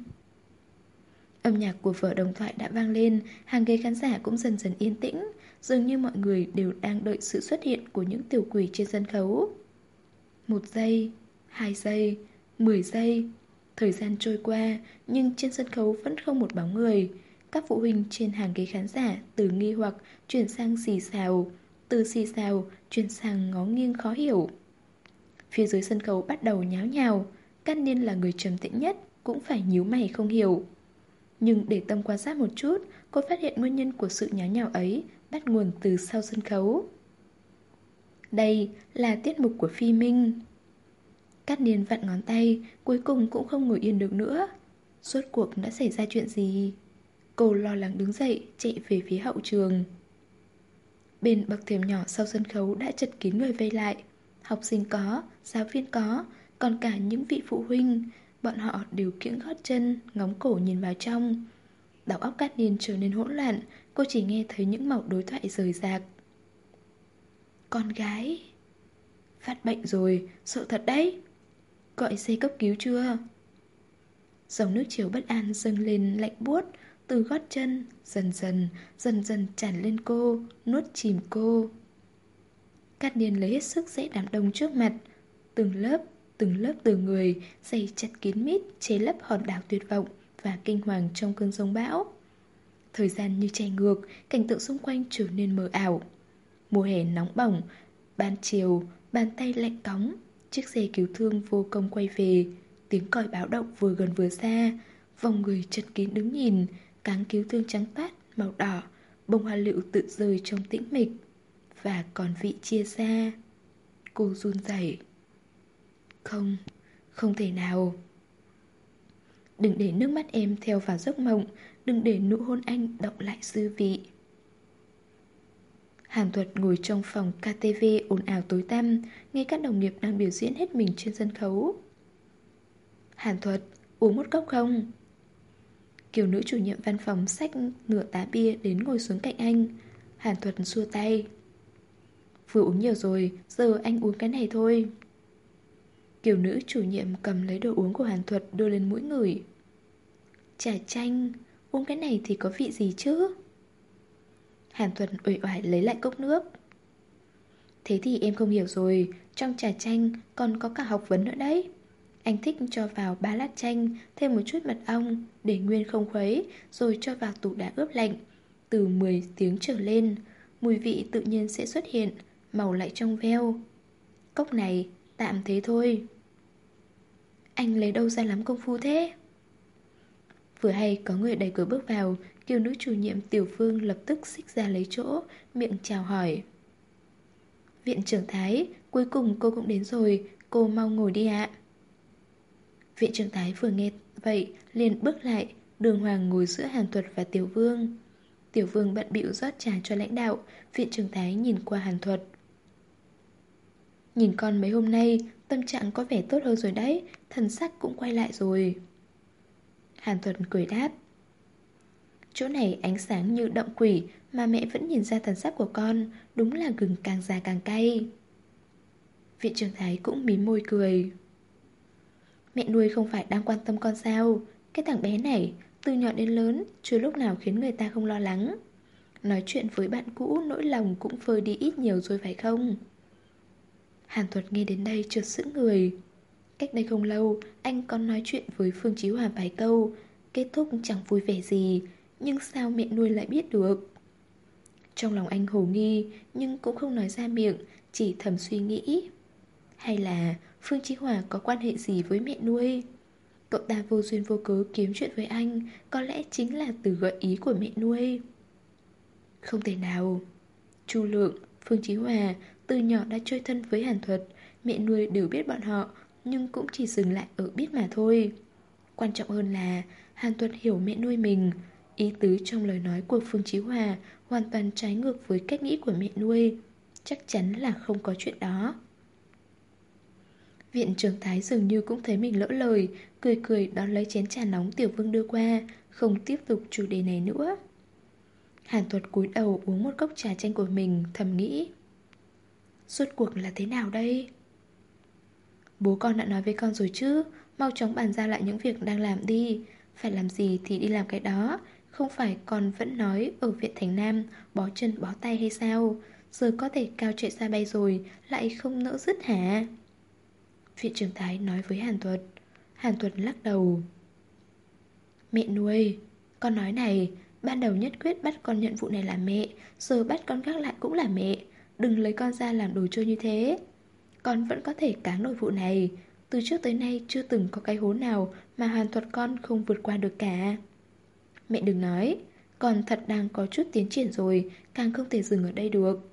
Âm nhạc của vở đồng thoại đã vang lên, hàng ghế khán giả cũng dần dần yên tĩnh, dường như mọi người đều đang đợi sự xuất hiện của những tiểu quỷ trên sân khấu. 1 giây, 2 giây, 10 giây. Thời gian trôi qua, nhưng trên sân khấu vẫn không một bóng người. Các phụ huynh trên hàng ghế khán giả từ nghi hoặc chuyển sang xì xào, từ xì xào chuyển sang ngó nghiêng khó hiểu. Phía dưới sân khấu bắt đầu nháo nhào. Cát Niên là người trầm tĩnh nhất, cũng phải nhíu mày không hiểu. Nhưng để tâm quan sát một chút, cô phát hiện nguyên nhân của sự nháo nhào ấy bắt nguồn từ sau sân khấu. Đây là tiết mục của Phi Minh. Cát Niên vặn ngón tay, cuối cùng cũng không ngồi yên được nữa. Rốt cuộc đã xảy ra chuyện gì? Cô lo lắng đứng dậy, chạy về phía hậu trường. Bên bậc thềm nhỏ sau sân khấu đã chật kín người vây lại. Học sinh có, giáo viên có, còn cả những vị phụ huynh. Bọn họ đều kiễng gót chân, ngóng cổ nhìn vào trong. Đầu óc Cát Niên trở nên hỗn loạn. Cô chỉ nghe thấy những mẩu đối thoại rời rạc. Con gái phát bệnh rồi, sợ thật đấy. Gọi xe cấp cứu chưa? Dòng nước chiều bất an dâng lên lạnh buốt, từ gót chân dần dần tràn lên cô, nuốt chìm cô. Cát Niên lấy hết sức dễ đám đông trước mặt. Từng lớp từ người dày chặt kín mít, che lấp hòn đảo tuyệt vọng và kinh hoàng trong cơn giông bão. Thời gian như chạy ngược, cảnh tượng xung quanh trở nên mờ ảo. Mùa hè nóng bỏng, ban chiều, bàn tay lạnh cóng, chiếc xe cứu thương vô công quay về. Tiếng còi báo động vừa gần vừa xa. Vòng người chật kín đứng nhìn. Cáng cứu thương trắng toát, màu đỏ, bông hoa lựu tự rơi trong tĩnh mịch. Và còn vị chia xa. Cô run rẩy. Không, không thể nào. Đừng để nước mắt em theo vào giấc mộng. Đừng để nụ hôn anh đọng lại dư vị. Hàn Thuật ngồi trong phòng KTV ồn ào tối tăm, nghe các đồng nghiệp đang biểu diễn hết mình trên sân khấu. Hàn Thuật, uống một cốc không? Kiều nữ chủ nhiệm văn phòng xách nửa tá bia đến ngồi xuống cạnh anh. Hàn Thuật xua tay. Vừa uống nhiều rồi, giờ anh uống cái này thôi. Kiều nữ chủ nhiệm cầm lấy đồ uống của Hàn Thuật đưa lên mũi ngửi. Trà chanh, uống cái này thì có vị gì chứ? Hàn Thuật uể oải lấy lại cốc nước. Thế thì em không hiểu rồi, trong trà chanh còn có cả học vấn nữa đấy. Anh thích cho vào 3 lát chanh, thêm một chút mật ong, để nguyên không khuấy, rồi cho vào tủ đá ướp lạnh. Từ 10 tiếng trở lên, mùi vị tự nhiên sẽ xuất hiện, màu lại trong veo. Cốc này, tạm thế thôi. Anh lấy đâu ra lắm công phu thế? Vừa hay có người đẩy cửa bước vào, kiều nữ chủ nhiệm Tiểu Phương lập tức xích ra lấy chỗ, miệng chào hỏi. Viện trưởng Thái, cuối cùng cô cũng đến rồi, cô mau ngồi đi ạ. Viện trưởng Thái vừa nghe vậy, liền bước lại, đường hoàng ngồi giữa Hàn Thuật và Tiểu Vương. Tiểu Vương bận bịu rót trà cho lãnh đạo, viện trưởng Thái nhìn qua Hàn Thuật. Nhìn con mấy hôm nay, tâm trạng có vẻ tốt hơn rồi đấy, thần sắc cũng quay lại rồi. Hàn Thuật cười đáp. Chỗ này ánh sáng như động quỷ mà mẹ vẫn nhìn ra thần sắc của con, đúng là gừng càng già càng cay. Viện trưởng Thái cũng mím môi cười. Mẹ nuôi không phải đang quan tâm con sao? Cái thằng bé này, từ nhỏ đến lớn, chưa lúc nào khiến người ta không lo lắng. Nói chuyện với bạn cũ, nỗi lòng cũng vơi đi ít nhiều rồi phải không? Hàn Thuật nghe đến đây chợt sững người. Cách đây không lâu, anh còn nói chuyện với Phương Chí Hòa vài câu, kết thúc chẳng vui vẻ gì, nhưng sao mẹ nuôi lại biết được? Trong lòng anh hồ nghi, nhưng cũng không nói ra miệng, chỉ thầm suy nghĩ. Hay là Phương Chí Hòa có quan hệ gì với mẹ nuôi? Cậu ta vô duyên vô cớ kiếm chuyện với anh, có lẽ chính là từ gợi ý của mẹ nuôi. Không thể nào. Chu Lượng, Phương Chí Hòa từ nhỏ đã chơi thân với Hàn Thuật, mẹ nuôi đều biết bọn họ, nhưng cũng chỉ dừng lại ở biết mà thôi. Quan trọng hơn là Hàn Thuật hiểu mẹ nuôi mình. Ý tứ trong lời nói của Phương Chí Hòa hoàn toàn trái ngược với cách nghĩ của mẹ nuôi. Chắc chắn là không có chuyện đó. Viện trưởng Thái dường như cũng thấy mình lỡ lời, cười cười đón lấy chén trà nóng Tiểu Vương đưa qua, không tiếp tục chủ đề này nữa. Hàn Thuật cúi đầu uống một cốc trà chanh của mình, thầm nghĩ. Rốt cuộc là thế nào đây? Bố con đã nói với con rồi chứ, mau chóng bàn giao lại những việc đang làm đi. Phải làm gì thì đi làm cái đó. Không phải con vẫn nói ở Viện Thành Nam bó chân bó tay hay sao? Giờ có thể cao chạy xa bay rồi, lại không nỡ dứt hả? Viện trưởng Thái nói với Hàn Thuật. Hàn Thuật lắc đầu. Mẹ nuôi, con nói này, ban đầu nhất quyết bắt con nhận vụ này là mẹ, giờ bắt con gác lại cũng là mẹ. Đừng lấy con ra làm đồ chơi như thế. Con vẫn có thể cáng nổi vụ này. Từ trước tới nay chưa từng có cái hố nào mà Hàn Thuật con không vượt qua được cả. Mẹ đừng nói, con thật đang có chút tiến triển rồi, càng không thể dừng ở đây được.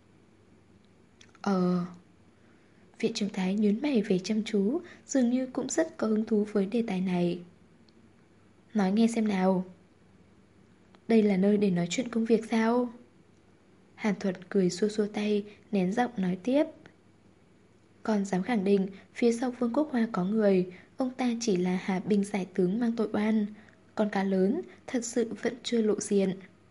Viện trưởng Thái nhớn mày về chăm chú, dường như cũng rất có hứng thú với đề tài này. Nói nghe xem nào. Đây là nơi để nói chuyện công việc sao? Hàn Thuật cười xua xua tay, nén giọng nói tiếp. Con dám khẳng định phía sau Vương Quốc Hoa có người, ông ta chỉ là hạ binh giải tướng mang tội oan. Con cá lớn thật sự vẫn chưa lộ diện.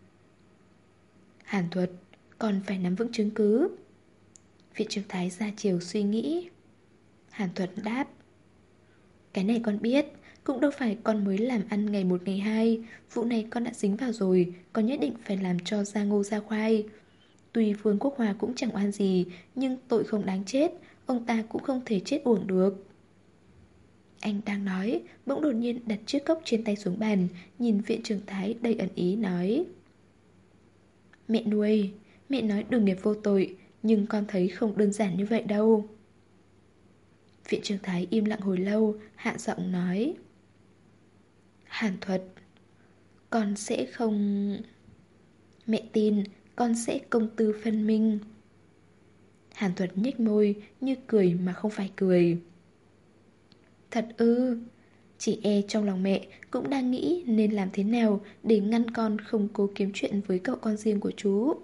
Hàn Thuật, còn phải nắm vững chứng cứ. Viện trưởng Thái ra chiều suy nghĩ. Hàn Thuật đáp. Cái này con biết, cũng đâu phải con mới làm ăn ngày một ngày hai. Vụ này con đã dính vào rồi, con nhất định phải làm cho ra ngô ra khoai. Tuy Vương Quốc Hòa cũng chẳng oan gì, nhưng tội không đáng chết, ông ta cũng không thể chết uổng được. Anh đang nói, bỗng đột nhiên đặt chiếc cốc trên tay xuống bàn, nhìn viện trưởng Thái đầy ẩn ý nói. Mẹ nuôi, mẹ nói Đường Nghiệp vô tội, nhưng con thấy không đơn giản như vậy đâu. Viện trưởng Thái im lặng hồi lâu, hạ giọng nói. Hàn Thuật, con sẽ không... Mẹ tin, con sẽ công tư phân minh. Hàn Thuật nhếch môi, như cười mà không phải cười. Thật ư? Chị e trong lòng mẹ cũng đang nghĩ nên làm thế nào để ngăn con không cố kiếm chuyện với cậu con riêng của chú.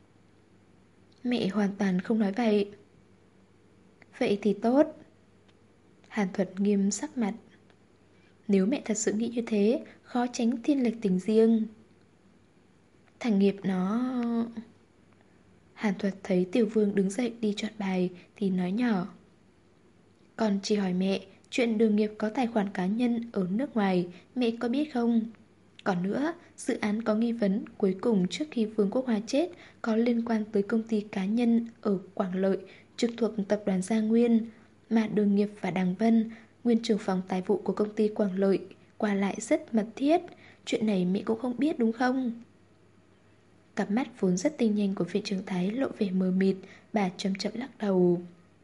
Mẹ hoàn toàn không nói vậy. Vậy thì tốt. Hàn Thuật nghiêm sắc mặt. Nếu mẹ thật sự nghĩ như thế, khó tránh thiên lệch tình riêng. Thằng Nghiệp nó... Hàn Thuật thấy Tiểu Vương đứng dậy đi chọn bài thì nói nhỏ. Con chỉ hỏi mẹ, chuyện Đường Nghiệp có tài khoản cá nhân ở nước ngoài, mẹ có biết không? Còn nữa, dự án có nghi vấn cuối cùng trước khi Vương Quốc Hoa chết có liên quan tới công ty cá nhân ở Quảng Lợi, trực thuộc tập đoàn Gia Nguyên, mà Đường Nghiệp và Đằng Vân, nguyên trưởng phòng tài vụ của công ty Quảng Lợi, qua lại rất mật thiết. Chuyện này mẹ cũng không biết đúng không? Cặp mắt vốn rất tinh nhanh của viện trưởng Thái lộ vẻ mờ mịt, bà chậm chậm lắc đầu.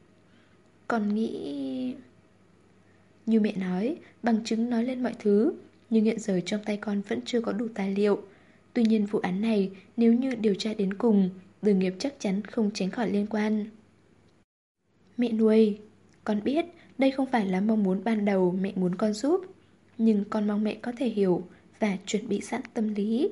Còn nghĩ... Như mẹ nói, bằng chứng nói lên mọi thứ, nhưng hiện giờ trong tay con vẫn chưa có đủ tài liệu. Tuy nhiên vụ án này, nếu như điều tra đến cùng, Đường Nghiệp chắc chắn không tránh khỏi liên quan. Mẹ nuôi, con biết đây không phải là mong muốn ban đầu mẹ muốn con giúp, nhưng con mong mẹ có thể hiểu và chuẩn bị sẵn tâm lý.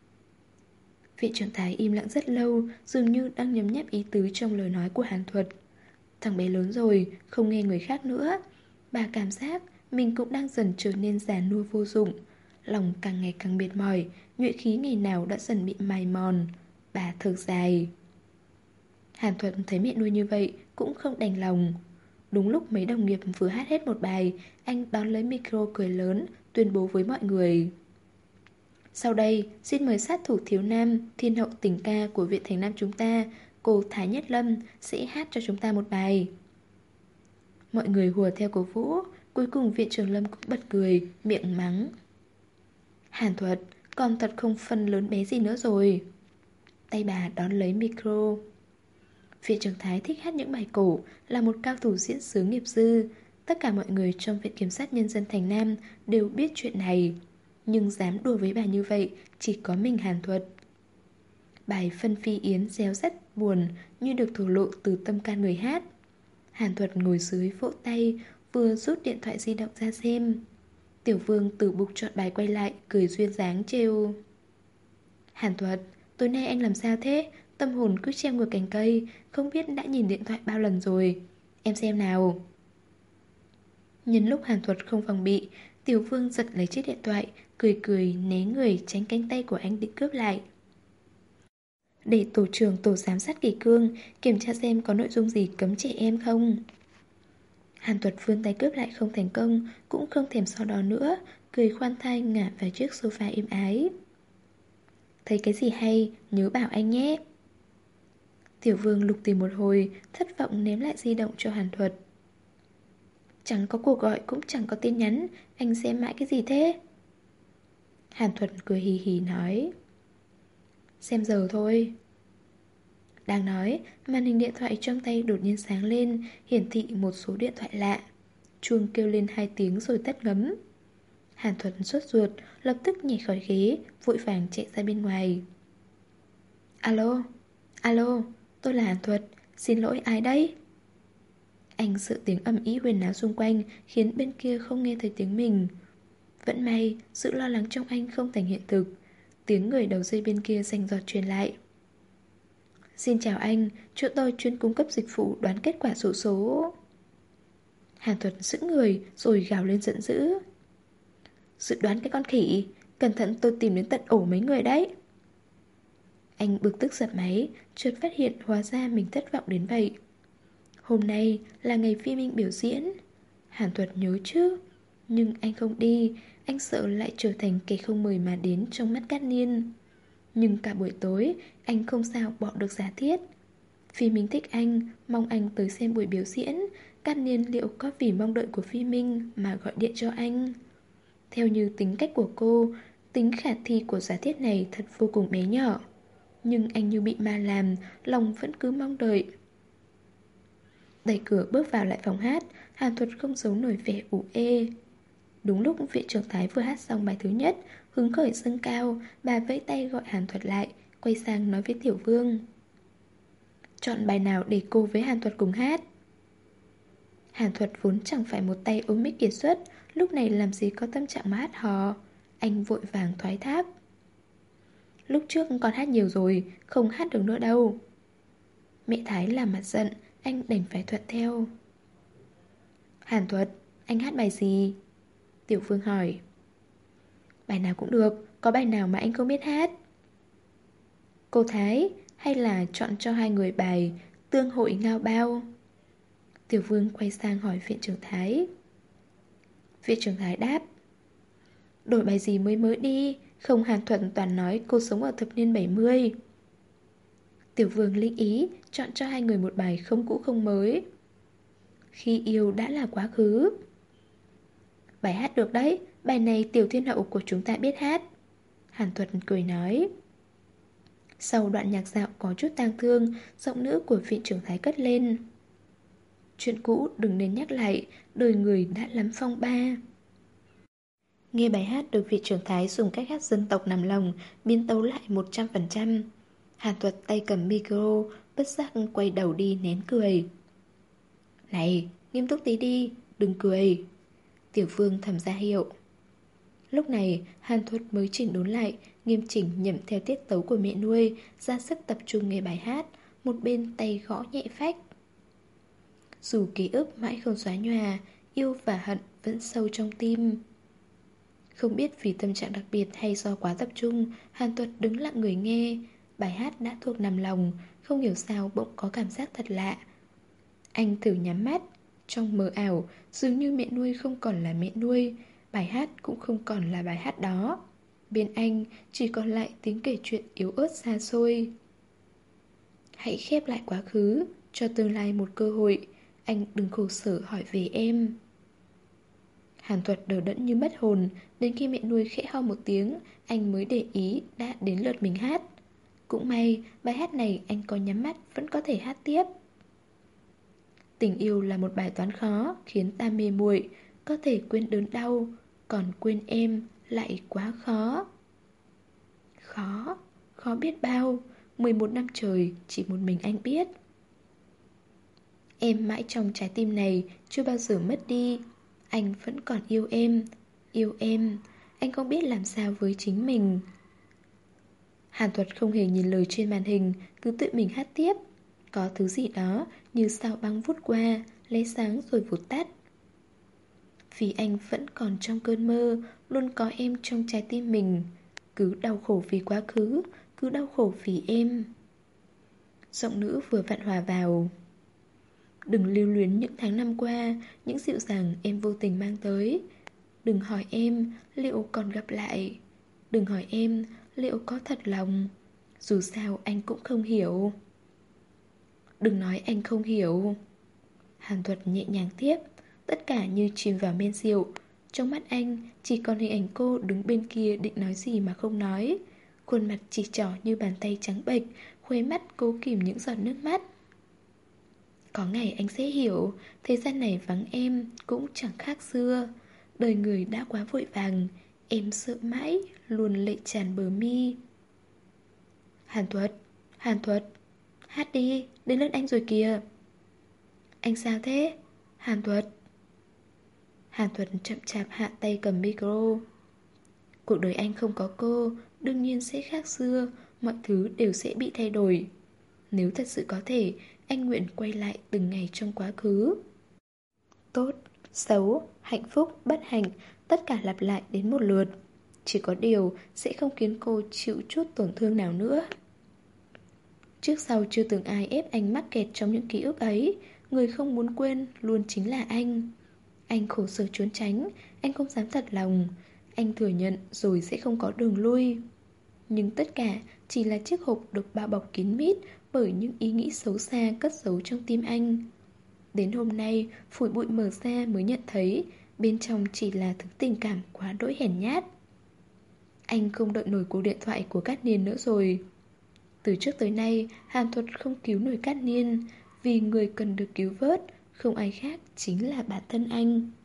Viện trưởng Thái im lặng rất lâu, dường như đang nhấm nháp ý tứ trong lời nói của Hàn Thuật. Thằng bé lớn rồi, không nghe người khác nữa. Bà cảm giác mình cũng đang dần trở nên già nua vô dụng. Lòng càng ngày càng mệt mỏi, nhuệ khí ngày nào đã dần bị mài mòn. Bà thở dài. Hàn Thuật thấy mẹ nuôi như vậy cũng không đành lòng. Đúng lúc mấy đồng nghiệp vừa hát hết một bài, anh đón lấy micro cười lớn, tuyên bố với mọi người. Sau đây, xin mời sát thủ thiếu nam, thiên hậu tình ca của Viện Thành Nam chúng ta, cô Thái Nhất Lâm sẽ hát cho chúng ta một bài. Mọi người hùa theo cổ vũ, cuối cùng viện trưởng Lâm cũng bật cười, miệng mắng. Hàn Thuật, con thật không phân lớn bé gì nữa rồi. Tay bà đón lấy micro. Viện trưởng Thái thích hát những bài cổ, là một cao thủ diễn xướng nghiệp dư. Tất cả mọi người trong Viện Kiểm sát Nhân dân Thành Nam đều biết chuyện này. Nhưng dám đùa với bà như vậy chỉ có mình Hàn Thuật. Bài Phân Phi Yến réo rắt buồn như được thổ lộ từ tâm can người hát. Hàn Thuật ngồi dưới vỗ tay, vừa rút điện thoại di động ra xem. Tiểu Vương từ bục chọn bài quay lại, cười duyên dáng trêu. Hàn Thuật, tối nay anh làm sao thế? Tâm hồn cứ treo ngược cành cây, không biết đã nhìn điện thoại bao lần rồi. Em xem nào. Nhân lúc Hàn Thuật không phòng bị, Tiểu Vương giật lấy chiếc điện thoại, cười cười né người tránh cánh tay của anh định cướp lại. Để tổ trưởng tổ giám sát kỷ cương kiểm tra xem có nội dung gì cấm trẻ em không. Hàn Thuật vươn tay cướp lại không thành công, cũng không thèm so đo nữa, cười khoan thai ngả vào chiếc sofa êm ái. Thấy cái gì hay, nhớ bảo anh nhé. Tiểu Vương lục tìm một hồi, thất vọng ném lại di động cho Hàn Thuật. Chẳng có cuộc gọi cũng chẳng có tin nhắn, anh xem mãi cái gì thế? Hàn Thuật cười hì hì nói. Xem giờ thôi. Đang nói, màn hình điện thoại trong tay đột nhiên sáng lên, hiển thị một số điện thoại lạ. Chuông kêu lên 2 tiếng rồi tắt ngấm. Hàn Thuật sốt ruột, lập tức nhảy khỏi ghế, vội vàng chạy ra bên ngoài. Alo, alo, tôi là Hàn Thuật, xin lỗi ai đấy? Anh sợ tiếng ầm ĩ huyên náo xung quanh khiến bên kia không nghe thấy tiếng mình. Vẫn may, sự lo lắng trong anh không thành hiện thực. Tiếng người đầu dây bên kia rành rọt truyền lại. Xin chào anh, chỗ tôi chuyên cung cấp dịch vụ đoán kết quả xổ số. Hàn Thuật sững người rồi gào lên giận dữ. Dự đoán cái con khỉ, cẩn thận tôi tìm đến tận ổ mấy người đấy. Anh bực tức dập máy, chợt phát hiện hóa ra mình thất vọng đến vậy. Hôm nay là ngày Phi Minh biểu diễn. Hàn Thuật nhớ chứ. Nhưng anh không đi, anh sợ lại trở thành kẻ không mời mà đến trong mắt Cát Niên. Nhưng cả buổi tối, anh không sao bỏ được giả thiết. Phi Minh thích anh, mong anh tới xem buổi biểu diễn. Cát Niên liệu có vì mong đợi của Phi Minh mà gọi điện cho anh? Theo như tính cách của cô, tính khả thi của giả thiết này thật vô cùng bé nhỏ. Nhưng anh như bị ma làm, lòng vẫn cứ mong đợi. Đẩy cửa bước vào lại phòng hát, Hàn Thuật không giấu nổi vẻ ủ ê. Đúng lúc viện trưởng Thái vừa hát xong bài thứ nhất, hứng khởi dâng cao, bà vẫy tay gọi Hàn Thuật lại, quay sang nói với Tiểu Vương. Chọn bài nào để cô với Hàn Thuật cùng hát? Hàn Thuật vốn chẳng phải một tay ôm mic kiệt xuất, lúc này làm gì có tâm trạng mà hát hò. Anh vội vàng thoái thác. Lúc trước con hát nhiều rồi, không hát được nữa đâu. Mẹ Thái làm mặt giận, anh đành phải thuận theo. Hàn Thuật, anh hát bài gì? Tiểu Vương hỏi. Bài nào cũng được, có bài nào mà anh không biết hát? Cô Thái, hay là chọn cho hai người bài Tương hội ngao bao? Tiểu Vương quay sang hỏi viện trưởng Thái. Viện trưởng Thái đáp. Đổi bài gì mới mới đi, Không, Hàn Thuận toàn nói cô sống ở thập niên 70. Tiểu Vương linh ý, chọn cho hai người một bài không cũ không mới. Khi yêu đã là quá khứ. Bài hát được đấy, bài này Tiểu Thiên Hậu của chúng ta biết hát. Hàn Thuật cười nói. Sau đoạn nhạc dạo có chút tang thương, giọng nữ của vị trưởng thái cất lên. Chuyện cũ đừng nên nhắc lại, đời người đã lắm phong ba. Nghe bài hát được vị trưởng thái dùng cách hát dân tộc nằm lòng, biến tấu lại 100%. Hàn Thuật tay cầm micro, bất giác quay đầu đi nén cười. Này, nghiêm túc tí đi, đừng cười. Tiểu Vương thầm ra hiệu. Lúc này, Hàn Thuật mới chỉnh đốn lại, nghiêm chỉnh nhẩm theo tiết tấu của mẹ nuôi, ra sức tập trung nghe bài hát, một bên tay gõ nhẹ phách. Dù ký ức mãi không xóa nhòa, yêu và hận vẫn sâu trong tim. Không biết vì tâm trạng đặc biệt hay do quá tập trung, Hàn Thuật đứng lặng người nghe. Bài hát đã thuộc nằm lòng, không hiểu sao bỗng có cảm giác thật lạ. Anh thử nhắm mắt, trong mờ ảo, dường như mẹ nuôi không còn là mẹ nuôi, bài hát cũng không còn là bài hát đó. Bên anh chỉ còn lại tiếng kể chuyện yếu ớt xa xôi. Hãy khép lại quá khứ, cho tương lai một cơ hội. Anh đừng khổ sở hỏi về em. Hàn Thuật đờ đẫn như mất hồn, đến khi mẹ nuôi khẽ ho một tiếng, anh mới để ý đã đến lượt mình hát. Cũng may, bài hát này anh có nhắm mắt vẫn có thể hát tiếp. Tình yêu là một bài toán khó, khiến ta mê muội, có thể quên đớn đau, còn quên em lại quá khó. Khó, khó biết bao, 11 năm trời chỉ một mình anh biết. Em mãi trong trái tim này, chưa bao giờ mất đi. Anh vẫn còn yêu em, anh không biết làm sao với chính mình. Hàn Thuật không hề nhìn lời trên màn hình, cứ tự mình hát tiếp. Có thứ gì đó như sao băng vút qua, lấy sáng rồi vụt tắt. Vì anh vẫn còn trong cơn mơ, luôn có em trong trái tim mình. Cứ đau khổ vì quá khứ, cứ đau khổ vì em. Giọng nữ vừa vặn hòa vào. Đừng lưu luyến những tháng năm qua, những dịu dàng em vô tình mang tới. Đừng hỏi em liệu còn gặp lại. Đừng hỏi em liệu có thật lòng. Dù sao anh cũng không hiểu. Đừng nói anh không hiểu. Hàn Thuật nhẹ nhàng tiếp, tất cả như chìm vào men rượu. Trong mắt anh chỉ còn hình ảnh cô đứng bên kia định nói gì mà không nói. Khuôn mặt chỉ trỏ như bàn tay trắng bệch, khuấy mắt cố kìm những giọt nước mắt. Có ngày anh sẽ hiểu, thế gian này vắng em cũng chẳng khác xưa. Đời người đã quá vội vàng, em sợ mãi, luôn lệ tràn bờ mi. Hàn Thuật, hát đi, đến lượt anh rồi kìa. Anh sao thế? Hàn Thuật chậm chạp hạ tay cầm micro. Cuộc đời anh không có cô, đương nhiên sẽ khác xưa, mọi thứ đều sẽ bị thay đổi. Nếu thật sự có thể, anh nguyện quay lại từng ngày trong quá khứ. Tốt, xấu, hạnh phúc, bất hạnh, tất cả lặp lại đến một lượt. Chỉ có điều sẽ không khiến cô chịu chút tổn thương nào nữa. Trước sau chưa từng ai ép anh mắc kẹt trong những ký ức ấy. Người không muốn quên luôn chính là anh. Anh khổ sở trốn tránh, anh không dám thật lòng. Anh thừa nhận rồi sẽ không có đường lui. Nhưng tất cả chỉ là chiếc hộp được bao bọc kín mít bởi những ý nghĩ xấu xa cất giấu trong tim anh. Đến hôm nay, phủi bụi mở ra mới nhận thấy bên trong chỉ là thứ tình cảm quá đỗi hèn nhát. Anh không đợi nổi cuộc điện thoại của Cát Niên nữa rồi. Từ trước tới nay, Hàn Thuật không cứu nổi Cát Niên, vì người cần được cứu vớt không ai khác chính là bản thân anh.